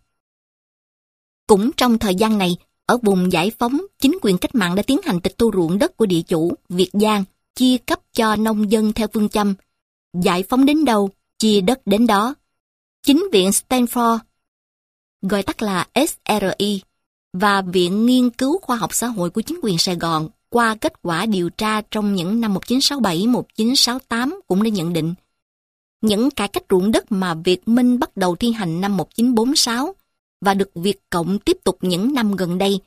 Cũng trong thời gian này, ở vùng giải phóng, chính quyền cách mạng đã tiến hành tịch thu ruộng đất của địa chủ Việt Giang, chia cấp cho nông dân theo phương châm giải phóng đến đâu, chia đất đến đó. Chính viện Stanford, gọi tắt là SRI, và Viện Nghiên cứu Khoa học Xã hội của chính quyền Sài Gòn qua kết quả điều tra trong những năm 1967-1968 cũng đã nhận định những cải cách ruộng đất mà Việt Minh bắt đầu thi hành năm 1946 và được Việt Cộng tiếp tục những năm gần đây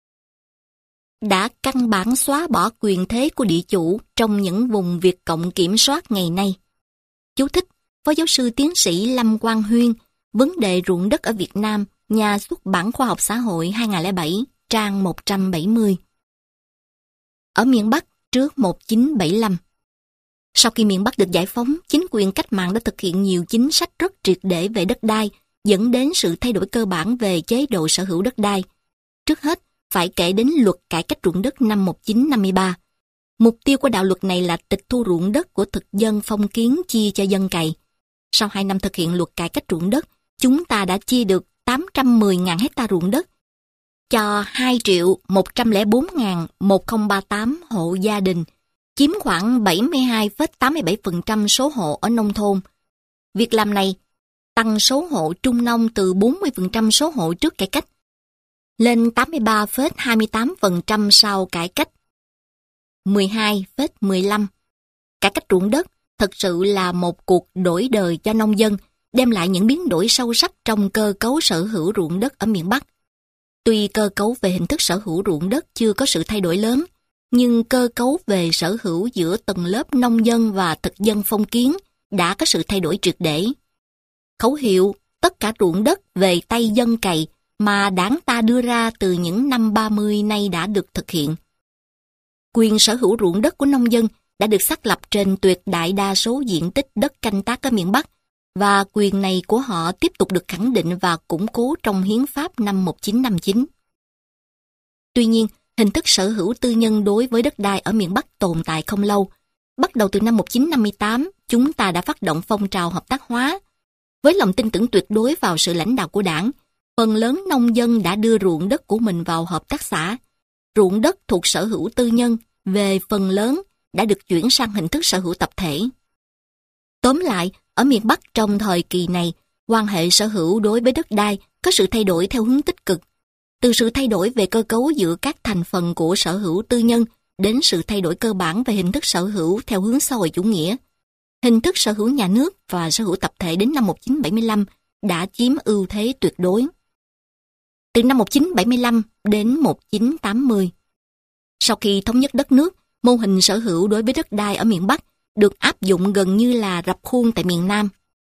đã căn bản xóa bỏ quyền thế của địa chủ trong những vùng Việt Cộng kiểm soát ngày nay. Chú thích: Phó giáo sư tiến sĩ Lâm Quang Huyên, Vấn đề ruộng đất ở Việt Nam, Nhà xuất bản Khoa học Xã hội 2007, trang 170. Ở miền Bắc trước 1975. Sau khi miền Bắc được giải phóng, chính quyền cách mạng đã thực hiện nhiều chính sách rất triệt để về đất đai, dẫn đến sự thay đổi cơ bản về chế độ sở hữu đất đai. Trước hết, phải kể đến luật cải cách ruộng đất năm 1953. Mục tiêu của đạo luật này là tịch thu ruộng đất của thực dân phong kiến chia cho dân cày. Sau 2 năm thực hiện luật cải cách ruộng đất, chúng ta đã chia được 810.000 hecta ruộng đất cho 2.104.1038 hộ gia đình, chiếm khoảng 72,87% số hộ ở nông thôn. Việc làm này tăng số hộ trung nông từ 40% số hộ trước cải cách lên 83,28% sau cải cách 12,15. Cải cách ruộng đất thực sự là một cuộc đổi đời cho nông dân, đem lại những biến đổi sâu sắc trong cơ cấu sở hữu ruộng đất ở miền Bắc. Tuy cơ cấu về hình thức sở hữu ruộng đất chưa có sự thay đổi lớn, nhưng cơ cấu về sở hữu giữa tầng lớp nông dân và thực dân phong kiến đã có sự thay đổi triệt để. Khẩu hiệu tất cả ruộng đất về tay dân cày mà đảng ta đưa ra từ những năm 30 nay đã được thực hiện. Quyền sở hữu ruộng đất của nông dân đã được xác lập trên tuyệt đại đa số diện tích đất canh tác ở miền Bắc, và quyền này của họ tiếp tục được khẳng định và củng cố trong Hiến pháp năm 1959. Tuy nhiên, hình thức sở hữu tư nhân đối với đất đai ở miền Bắc tồn tại không lâu. Bắt đầu từ năm 1958, chúng ta đã phát động phong trào hợp tác hóa. Với lòng tin tưởng tuyệt đối vào sự lãnh đạo của đảng, phần lớn nông dân đã đưa ruộng đất của mình vào hợp tác xã. Ruộng đất thuộc sở hữu tư nhân, về phần lớn, đã được chuyển sang hình thức sở hữu tập thể. Tóm lại, ở miền Bắc trong thời kỳ này, quan hệ sở hữu đối với đất đai có sự thay đổi theo hướng tích cực. Từ sự thay đổi về cơ cấu giữa các thành phần của sở hữu tư nhân đến sự thay đổi cơ bản về hình thức sở hữu theo hướng xã hội chủ nghĩa. Hình thức sở hữu nhà nước và sở hữu tập thể đến năm 1975 đã chiếm ưu thế tuyệt đối. Từ năm 1975 đến 1980, sau khi thống nhất đất nước, mô hình sở hữu đối với đất đai ở miền Bắc được áp dụng gần như là rập khuôn tại miền Nam.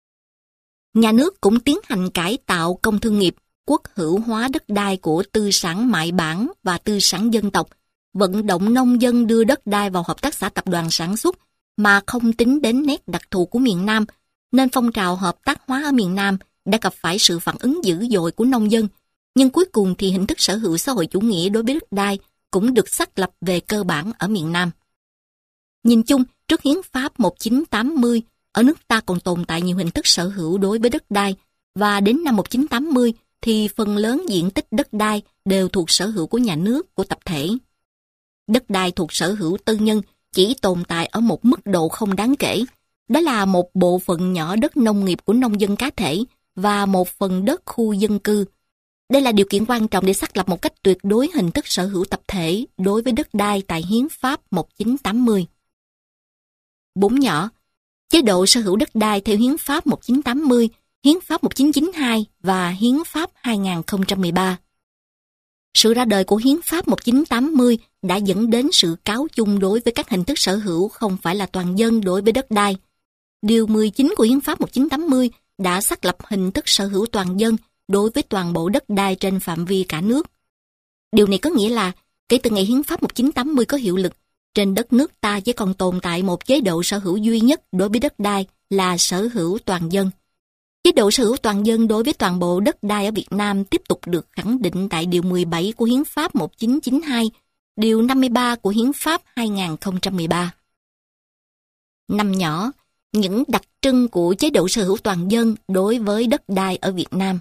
Nhà nước cũng tiến hành cải tạo công thương nghiệp, quốc hữu hóa đất đai của tư sản mại bản và tư sản dân tộc, vận động nông dân đưa đất đai vào hợp tác xã tập đoàn sản xuất mà không tính đến nét đặc thù của miền Nam, nên phong trào hợp tác hóa ở miền Nam đã gặp phải sự phản ứng dữ dội của nông dân. Nhưng cuối cùng thì hình thức sở hữu xã hội chủ nghĩa đối với đất đai cũng được xác lập về cơ bản ở miền Nam. Nhìn chung, trước Hiến pháp 1980, ở nước ta còn tồn tại nhiều hình thức sở hữu đối với đất đai, và đến năm 1980 thì phần lớn diện tích đất đai đều thuộc sở hữu của nhà nước, của tập thể. Đất đai thuộc sở hữu tư nhân chỉ tồn tại ở một mức độ không đáng kể, đó là một bộ phận nhỏ đất nông nghiệp của nông dân cá thể và một phần đất khu dân cư. Đây là điều kiện quan trọng để xác lập một cách tuyệt đối hình thức sở hữu tập thể đối với đất đai tại Hiến pháp 1980. 4 nhỏ, chế độ sở hữu đất đai theo Hiến pháp 1980, Hiến pháp 1992 và Hiến pháp 2013. Sự ra đời của Hiến pháp 1980 đã dẫn đến sự cáo chung đối với các hình thức sở hữu không phải là toàn dân đối với đất đai. Điều 19 của Hiến pháp 1980 đã xác lập hình thức sở hữu toàn dân đối với toàn bộ đất đai trên phạm vi cả nước. Điều này có nghĩa là, kể từ ngày Hiến pháp 1980 có hiệu lực, trên đất nước ta chỉ còn tồn tại một chế độ sở hữu duy nhất đối với đất đai là sở hữu toàn dân. Chế độ sở hữu toàn dân đối với toàn bộ đất đai ở Việt Nam tiếp tục được khẳng định tại Điều 17 của Hiến pháp 1992, Điều 53 của Hiến pháp 2013. 5 nhỏ, những đặc trưng của chế độ sở hữu toàn dân đối với đất đai ở Việt Nam.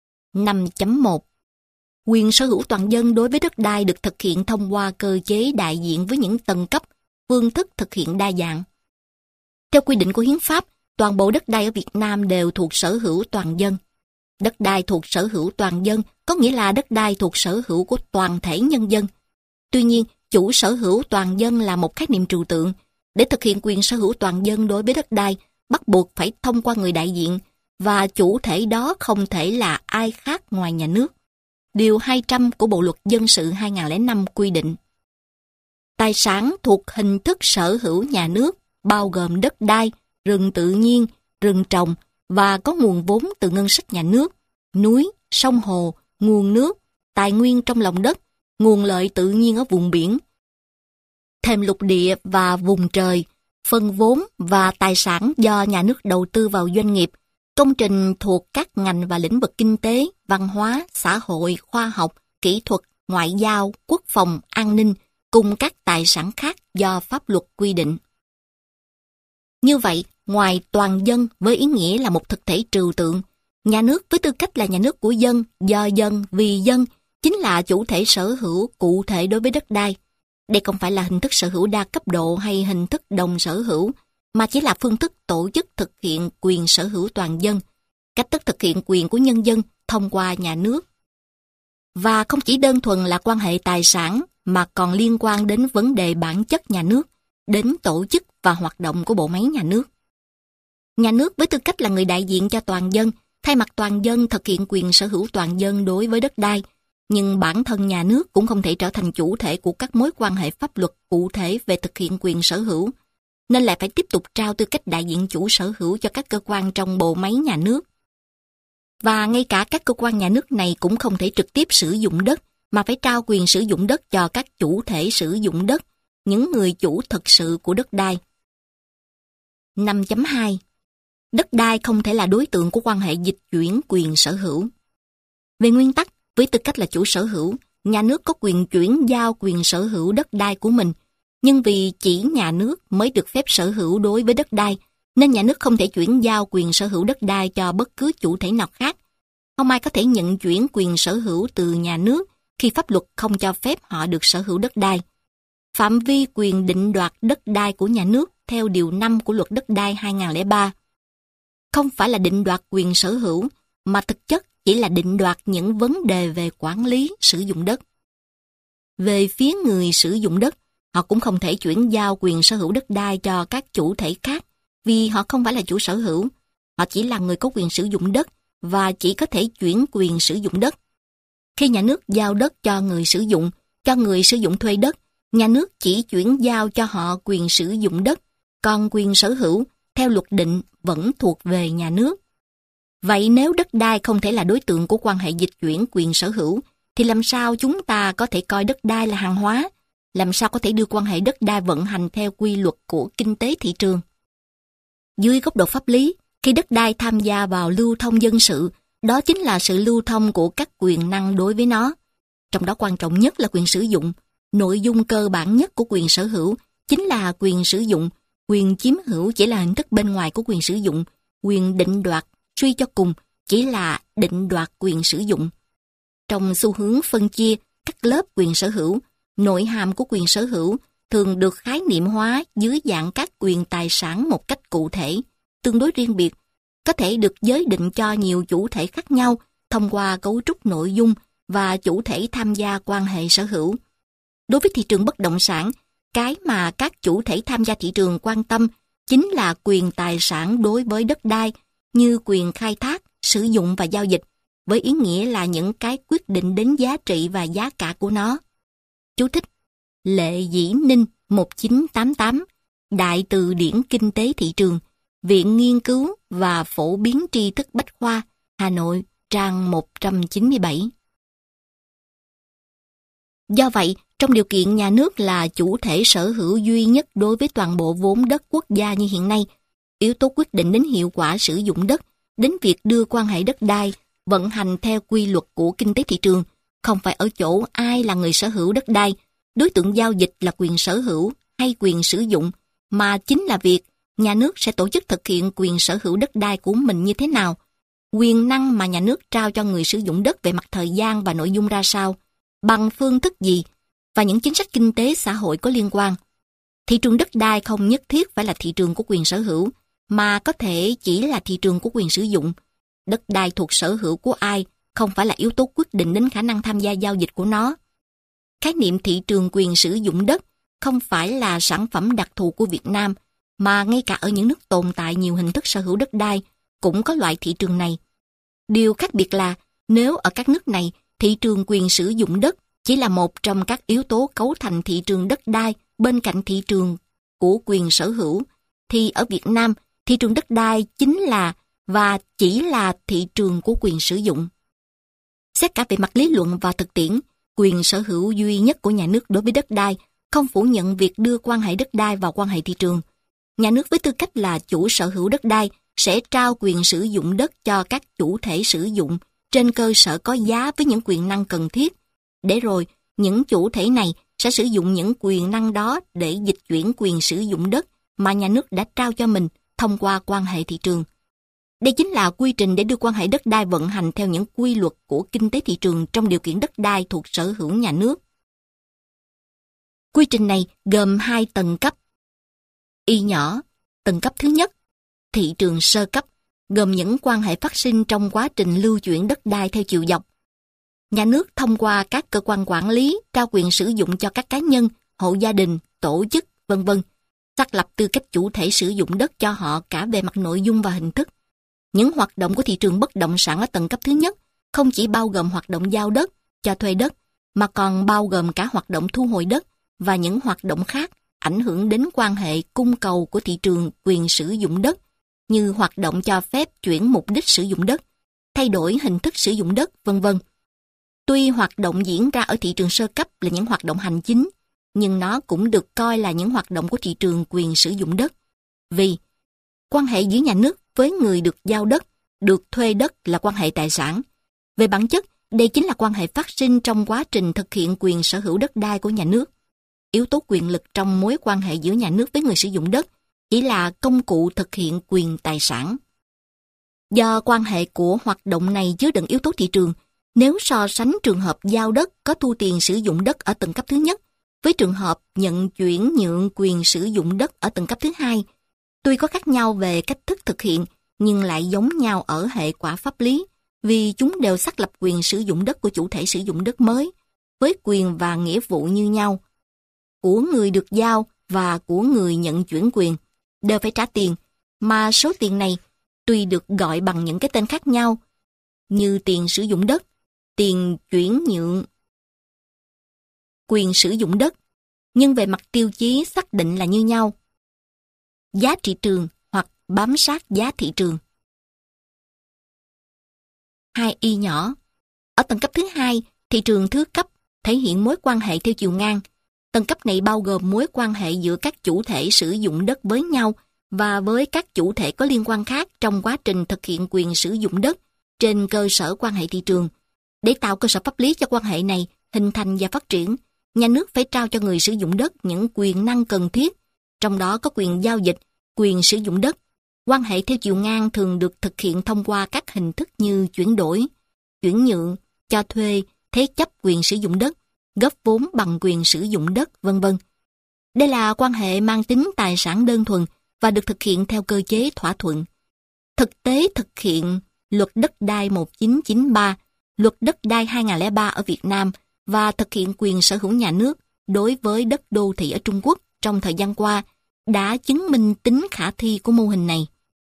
5.1 Quyền sở hữu toàn dân đối với đất đai được thực hiện thông qua cơ chế đại diện với những tầng cấp, phương thức thực hiện đa dạng. Theo quy định của Hiến pháp, toàn bộ đất đai ở Việt Nam đều thuộc sở hữu toàn dân. Đất đai thuộc sở hữu toàn dân có nghĩa là đất đai thuộc sở hữu của toàn thể nhân dân. Tuy nhiên, chủ sở hữu toàn dân là một khái niệm trừu tượng. Để thực hiện quyền sở hữu toàn dân đối với đất đai, bắt buộc phải thông qua người đại diện, và chủ thể đó không thể là ai khác ngoài nhà nước. Điều 200 của Bộ Luật Dân sự 2005 quy định. Tài sản thuộc hình thức sở hữu nhà nước bao gồm đất đai, rừng tự nhiên, rừng trồng và có nguồn vốn từ ngân sách nhà nước, núi, sông hồ, nguồn nước, tài nguyên trong lòng đất, nguồn lợi tự nhiên ở vùng biển, thềm lục địa và vùng trời, phân vốn và tài sản do nhà nước đầu tư vào doanh nghiệp, công trình thuộc các ngành và lĩnh vực kinh tế, văn hóa, xã hội, khoa học, kỹ thuật, ngoại giao, quốc phòng, an ninh cùng các tài sản khác do pháp luật quy định. Như vậy, ngoài toàn dân với ý nghĩa là một thực thể trừu tượng, nhà nước với tư cách là nhà nước của dân, do dân, vì dân, chính là chủ thể sở hữu cụ thể đối với đất đai. Đây không phải là hình thức sở hữu đa cấp độ hay hình thức đồng sở hữu, mà chỉ là phương thức tổ chức thực hiện quyền sở hữu toàn dân, cách thức thực hiện quyền của nhân dân thông qua nhà nước. Và không chỉ đơn thuần là quan hệ tài sản, mà còn liên quan đến vấn đề bản chất nhà nước, đến tổ chức và hoạt động của bộ máy nhà nước. Nhà nước với tư cách là người đại diện cho toàn dân, thay mặt toàn dân thực hiện quyền sở hữu toàn dân đối với đất đai, nhưng bản thân nhà nước cũng không thể trở thành chủ thể của các mối quan hệ pháp luật cụ thể về thực hiện quyền sở hữu, nên lại phải tiếp tục trao tư cách đại diện chủ sở hữu cho các cơ quan trong bộ máy nhà nước. Và ngay cả các cơ quan nhà nước này cũng không thể trực tiếp sử dụng đất, mà phải trao quyền sử dụng đất cho các chủ thể sử dụng đất, những người chủ thực sự của đất đai. 5.2. Đất đai không thể là đối tượng của quan hệ dịch chuyển quyền sở hữu. Về nguyên tắc, với tư cách là chủ sở hữu, nhà nước có quyền chuyển giao quyền sở hữu đất đai của mình, nhưng vì chỉ nhà nước mới được phép sở hữu đối với đất đai, nên nhà nước không thể chuyển giao quyền sở hữu đất đai cho bất cứ chủ thể nào khác. Không ai có thể nhận chuyển quyền sở hữu từ nhà nước khi pháp luật không cho phép họ được sở hữu đất đai. Phạm vi quyền định đoạt đất đai của nhà nước theo Điều 5 của Luật Đất đai 2003 không phải là định đoạt quyền sở hữu, mà thực chất chỉ là định đoạt những vấn đề về quản lý sử dụng đất. Về phía người sử dụng đất, họ cũng không thể chuyển giao quyền sở hữu đất đai cho các chủ thể khác, vì họ không phải là chủ sở hữu. Họ chỉ là người có quyền sử dụng đất và chỉ có thể chuyển quyền sử dụng đất. Khi nhà nước giao đất cho người sử dụng thuê đất, nhà nước chỉ chuyển giao cho họ quyền sử dụng đất, còn quyền sở hữu, theo luật định, vẫn thuộc về nhà nước. Vậy nếu đất đai không thể là đối tượng của quan hệ dịch chuyển quyền sở hữu, thì làm sao chúng ta có thể coi đất đai là hàng hóa? Làm sao có thể đưa quan hệ đất đai vận hành theo quy luật của kinh tế thị trường? Dưới góc độ pháp lý, khi đất đai tham gia vào lưu thông dân sự, đó chính là sự lưu thông của các quyền năng đối với nó. Trong đó quan trọng nhất là quyền sử dụng. Nội dung cơ bản nhất của quyền sở hữu chính là quyền sử dụng. Quyền chiếm hữu chỉ là hình thức bên ngoài của quyền sử dụng. Quyền định đoạt, suy cho cùng, chỉ là định đoạt quyền sử dụng. Trong xu hướng phân chia các lớp quyền sở hữu, nội hàm của quyền sở hữu thường được khái niệm hóa dưới dạng các quyền tài sản một cách cụ thể, tương đối riêng biệt, có thể được giới định cho nhiều chủ thể khác nhau thông qua cấu trúc nội dung và chủ thể tham gia quan hệ sở hữu. Đối với thị trường bất động sản, cái mà các chủ thể tham gia thị trường quan tâm chính là quyền tài sản đối với đất đai, như quyền khai thác, sử dụng và giao dịch, với ý nghĩa là những cái quyết định đến giá trị và giá cả của nó. Chú thích: Lệ Dĩ Ninh 1988, Đại từ điển Kinh tế Thị trường, Viện Nghiên cứu và Phổ biến tri thức Bách khoa, Hà Nội, trang 197. Do vậy, trong điều kiện nhà nước là chủ thể sở hữu duy nhất đối với toàn bộ vốn đất quốc gia như hiện nay, yếu tố quyết định đến hiệu quả sử dụng đất, đến việc đưa quan hệ đất đai vận hành theo quy luật của kinh tế thị trường, không phải ở chỗ ai là người sở hữu đất đai, đối tượng giao dịch là quyền sở hữu hay quyền sử dụng, mà chính là việc nhà nước sẽ tổ chức thực hiện quyền sở hữu đất đai của mình như thế nào, quyền năng mà nhà nước trao cho người sử dụng đất về mặt thời gian và nội dung ra sao, bằng phương thức gì, và những chính sách kinh tế xã hội có liên quan. Thị trường đất đai không nhất thiết phải là thị trường của quyền sở hữu, mà có thể chỉ là thị trường của quyền sử dụng. Đất đai thuộc sở hữu của ai không phải là yếu tố quyết định đến khả năng tham gia giao dịch của nó. Khái niệm thị trường quyền sử dụng đất không phải là sản phẩm đặc thù của Việt Nam, mà ngay cả ở những nước tồn tại nhiều hình thức sở hữu đất đai cũng có loại thị trường này. Điều khác biệt là nếu ở các nước này thị trường quyền sử dụng đất chỉ là một trong các yếu tố cấu thành thị trường đất đai bên cạnh thị trường của quyền sở hữu, thì ở Việt Nam thị trường đất đai chính là và chỉ là thị trường của quyền sử dụng. Xét cả về mặt lý luận và thực tiễn, quyền sở hữu duy nhất của nhà nước đối với đất đai không phủ nhận việc đưa quan hệ đất đai vào quan hệ thị trường. Nhà nước với tư cách là chủ sở hữu đất đai sẽ trao quyền sử dụng đất cho các chủ thể sử dụng trên cơ sở có giá với những quyền năng cần thiết, để rồi những chủ thể này sẽ sử dụng những quyền năng đó để dịch chuyển quyền sử dụng đất mà nhà nước đã trao cho mình thông qua quan hệ thị trường. Đây chính là quy trình để đưa quan hệ đất đai vận hành theo những quy luật của kinh tế thị trường trong điều kiện đất đai thuộc sở hữu nhà nước. Quy trình này gồm 2 tầng cấp. Y nhỏ, tầng cấp thứ nhất, thị trường sơ cấp, gồm những quan hệ phát sinh trong quá trình lưu chuyển đất đai theo chiều dọc. Nhà nước thông qua các cơ quan quản lý trao quyền sử dụng cho các cá nhân, hộ gia đình, tổ chức, v.v. xác lập tư cách chủ thể sử dụng đất cho họ cả về mặt nội dung và hình thức. Những hoạt động của thị trường bất động sản ở tầng cấp thứ nhất không chỉ bao gồm hoạt động giao đất, cho thuê đất, mà còn bao gồm cả hoạt động thu hồi đất và những hoạt động khác ảnh hưởng đến quan hệ cung cầu của thị trường quyền sử dụng đất, như hoạt động cho phép chuyển mục đích sử dụng đất, thay đổi hình thức sử dụng đất, v.v. Tuy hoạt động diễn ra ở thị trường sơ cấp là những hoạt động hành chính, nhưng nó cũng được coi là những hoạt động của thị trường quyền sử dụng đất. Vì quan hệ giữa nhà nước với người được giao đất, được thuê đất là quan hệ tài sản. Về bản chất, đây chính là quan hệ phát sinh trong quá trình thực hiện quyền sở hữu đất đai của nhà nước. Yếu tố quyền lực trong mối quan hệ giữa nhà nước với người sử dụng đất chỉ là công cụ thực hiện quyền tài sản. Do quan hệ của hoạt động này chứa đựng yếu tố thị trường, nếu so sánh trường hợp giao đất có thu tiền sử dụng đất ở tầng cấp thứ nhất với trường hợp nhận chuyển nhượng quyền sử dụng đất ở tầng cấp thứ hai, tuy có khác nhau về cách thức thực hiện nhưng lại giống nhau ở hệ quả pháp lý, vì chúng đều xác lập quyền sử dụng đất của chủ thể sử dụng đất mới với quyền và nghĩa vụ như nhau. Của người được giao và của người nhận chuyển quyền đều phải trả tiền, mà số tiền này tuy được gọi bằng những cái tên khác nhau như tiền sử dụng đất, tiền chuyển nhượng quyền sử dụng đất, nhưng về mặt tiêu chí xác định là như nhau. Giá thị trường hoặc bám sát giá thị trường. 2y nhỏ. Ở tầng cấp thứ hai, thị trường thứ cấp thể hiện mối quan hệ theo chiều ngang. Tầng cấp này bao gồm mối quan hệ giữa các chủ thể sử dụng đất với nhau và với các chủ thể có liên quan khác trong quá trình thực hiện quyền sử dụng đất trên cơ sở quan hệ thị trường. Để tạo cơ sở pháp lý cho quan hệ này hình thành và phát triển, nhà nước phải trao cho người sử dụng đất những quyền năng cần thiết, trong đó có quyền giao dịch, quyền sử dụng đất. Quan hệ theo chiều ngang thường được thực hiện thông qua các hình thức như chuyển đổi, chuyển nhượng, cho thuê, thế chấp quyền sử dụng đất, góp vốn bằng quyền sử dụng đất, v.v. Đây là quan hệ mang tính tài sản đơn thuần và được thực hiện theo cơ chế thỏa thuận. Thực tế thực hiện Luật Đất đai 1993, Luật Đất đai 2003 ở Việt Nam và thực hiện quyền sở hữu nhà nước đối với đất đô thị ở Trung Quốc trong thời gian qua đã chứng minh tính khả thi của mô hình này.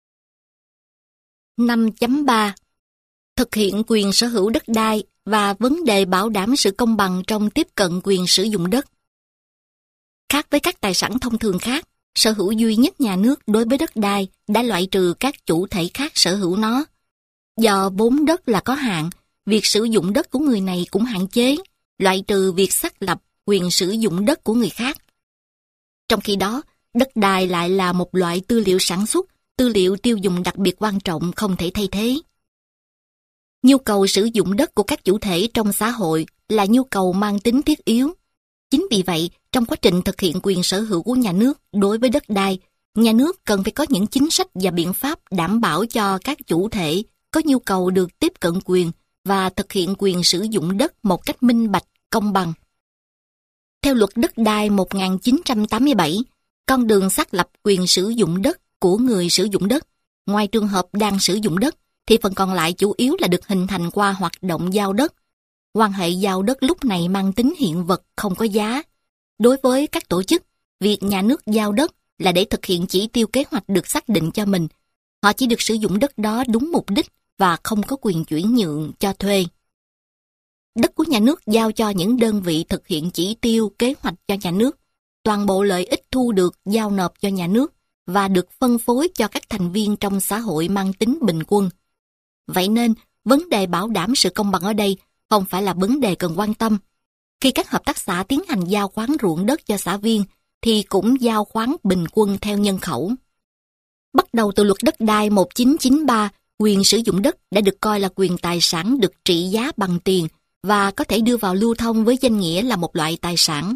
5.3 Thực hiện quyền sở hữu đất đai và vấn đề bảo đảm sự công bằng trong tiếp cận quyền sử dụng đất. Khác với các tài sản thông thường khác, sở hữu duy nhất nhà nước đối với đất đai đã loại trừ các chủ thể khác sở hữu nó. Do vốn đất là có hạn, việc sử dụng đất của người này cũng hạn chế, loại trừ việc xác lập quyền sử dụng đất của người khác. Trong khi đó, đất đai lại là một loại tư liệu sản xuất, tư liệu tiêu dùng đặc biệt quan trọng không thể thay thế. Nhu cầu sử dụng đất của các chủ thể trong xã hội là nhu cầu mang tính thiết yếu. Chính vì vậy, trong quá trình thực hiện quyền sở hữu của nhà nước đối với đất đai, nhà nước cần phải có những chính sách và biện pháp đảm bảo cho các chủ thể có nhu cầu được tiếp cận quyền và thực hiện quyền sử dụng đất một cách minh bạch, công bằng. Theo Luật Đất đai 1987, con đường xác lập quyền sử dụng đất của người sử dụng đất, ngoài trường hợp đang sử dụng đất, thì phần còn lại chủ yếu là được hình thành qua hoạt động giao đất. Quan hệ giao đất lúc này mang tính hiện vật, không có giá. Đối với các tổ chức, việc nhà nước giao đất là để thực hiện chỉ tiêu kế hoạch được xác định cho mình. Họ chỉ được sử dụng đất đó đúng mục đích và không có quyền chuyển nhượng, cho thuê. Đất của nhà nước giao cho những đơn vị thực hiện chỉ tiêu kế hoạch cho nhà nước. Toàn bộ lợi ích thu được giao nộp cho nhà nước và được phân phối cho các thành viên trong xã hội mang tính bình quân. Vậy nên, vấn đề bảo đảm sự công bằng ở đây không phải là vấn đề cần quan tâm. Khi các hợp tác xã tiến hành giao khoán ruộng đất cho xã viên, thì cũng giao khoán bình quân theo nhân khẩu. Bắt đầu từ Luật Đất đai 1993, quyền sử dụng đất đã được coi là quyền tài sản được trị giá bằng tiền và có thể đưa vào lưu thông với danh nghĩa là một loại tài sản.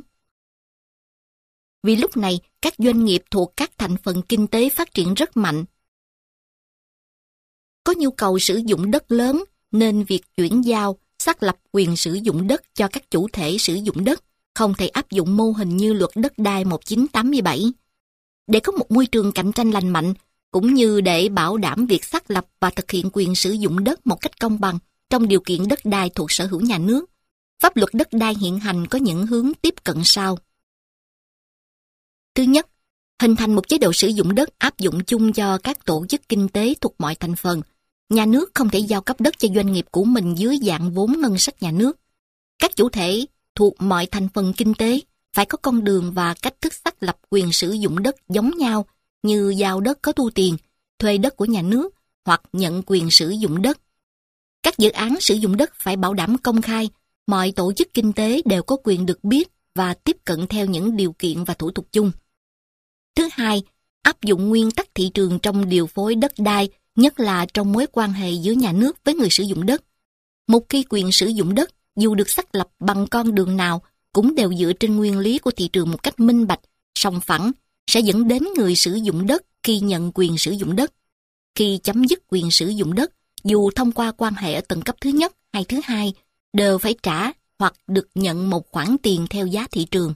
Vì lúc này, các doanh nghiệp thuộc các thành phần kinh tế phát triển rất mạnh. Có nhu cầu sử dụng đất lớn, nên việc chuyển giao, xác lập quyền sử dụng đất cho các chủ thể sử dụng đất không thể áp dụng mô hình như luật đất đai 1987. Để có một môi trường cạnh tranh lành mạnh, cũng như để bảo đảm việc xác lập và thực hiện quyền sử dụng đất một cách công bằng trong điều kiện đất đai thuộc sở hữu nhà nước, pháp luật đất đai hiện hành có những hướng tiếp cận sau. Thứ nhất, hình thành một chế độ sử dụng đất áp dụng chung cho các tổ chức kinh tế thuộc mọi thành phần. Nhà nước không thể giao cấp đất cho doanh nghiệp của mình dưới dạng vốn ngân sách nhà nước. Các chủ thể thuộc mọi thành phần kinh tế phải có con đường và cách thức xác lập quyền sử dụng đất giống nhau, như giao đất có thu tiền, thuê đất của nhà nước hoặc nhận quyền sử dụng đất. Các dự án sử dụng đất phải bảo đảm công khai, mọi tổ chức kinh tế đều có quyền được biết và tiếp cận theo những điều kiện và thủ tục chung. Thứ hai, áp dụng nguyên tắc thị trường trong điều phối đất đai, nhất là trong mối quan hệ giữa nhà nước với người sử dụng đất. Một khi quyền sử dụng đất, dù được xác lập bằng con đường nào, cũng đều dựa trên nguyên lý của thị trường một cách minh bạch, sòng phẳng, sẽ dẫn đến người sử dụng đất khi nhận quyền sử dụng đất. Khi chấm dứt quyền sử dụng đất, dù thông qua quan hệ ở tầng cấp thứ nhất hay thứ hai, đều phải trả hoặc được nhận một khoản tiền theo giá thị trường.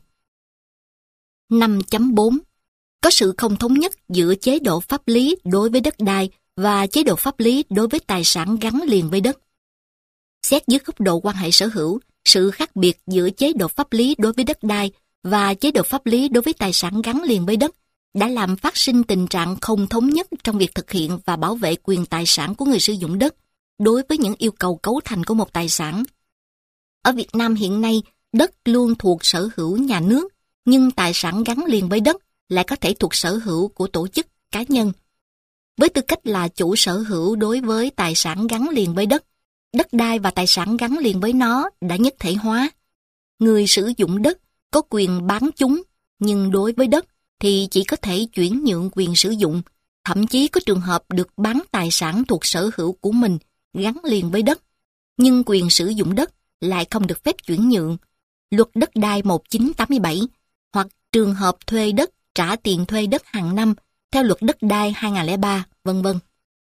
5.4. Có sự không thống nhất giữa chế độ pháp lý đối với đất đai và chế độ pháp lý đối với tài sản gắn liền với đất. Xét dưới góc độ quan hệ sở hữu, sự khác biệt giữa chế độ pháp lý đối với đất đai và chế độ pháp lý đối với tài sản gắn liền với đất đã làm phát sinh tình trạng không thống nhất trong việc thực hiện và bảo vệ quyền tài sản của người sử dụng đất đối với những yêu cầu cấu thành của một tài sản. Ở Việt Nam hiện nay, đất luôn thuộc sở hữu nhà nước, nhưng tài sản gắn liền với đất lại có thể thuộc sở hữu của tổ chức, cá nhân. Với tư cách là chủ sở hữu đối với tài sản gắn liền với đất, đất đai và tài sản gắn liền với nó đã nhất thể hóa. Người sử dụng đất có quyền bán chúng, nhưng đối với đất thì chỉ có thể chuyển nhượng quyền sử dụng, thậm chí có trường hợp được bán tài sản thuộc sở hữu của mình gắn liền với đất, nhưng quyền sử dụng đất lại không được phép chuyển nhượng. Luật đất đai 1987 hoặc trường hợp thuê đất trả tiền thuê đất hàng năm theo luật đất đai 2003, vân vân.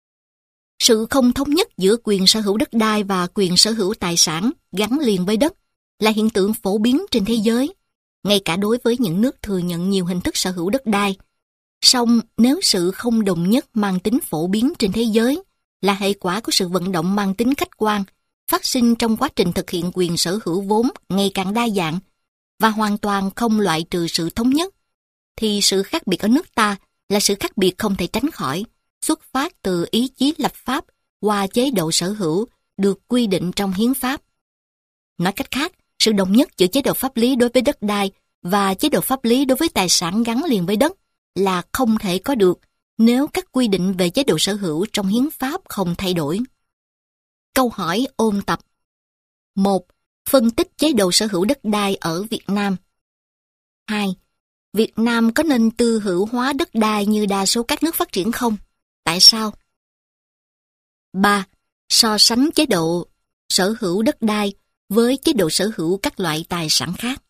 Sự không thống nhất giữa quyền sở hữu đất đai và quyền sở hữu tài sản gắn liền với đất là hiện tượng phổ biến trên thế giới, ngay cả đối với những nước thừa nhận nhiều hình thức sở hữu đất đai. Song nếu sự không đồng nhất mang tính phổ biến trên thế giới là hệ quả của sự vận động mang tính khách quan, phát sinh trong quá trình thực hiện quyền sở hữu vốn ngày càng đa dạng và hoàn toàn không loại trừ sự thống nhất, thì sự khác biệt ở nước ta là sự khác biệt không thể tránh khỏi, xuất phát từ ý chí lập pháp qua chế độ sở hữu được quy định trong hiến pháp. Nói cách khác, sự đồng nhất giữa chế độ pháp lý đối với đất đai và chế độ pháp lý đối với tài sản gắn liền với đất là không thể có được nếu các quy định về chế độ sở hữu trong hiến pháp không thay đổi. Câu hỏi ôn tập. 1. Phân tích chế độ sở hữu đất đai ở Việt Nam. 2. Việt Nam có nên tư hữu hóa đất đai như đa số các nước phát triển không? Tại sao? 3. So sánh chế độ sở hữu đất đai với chế độ sở hữu các loại tài sản khác.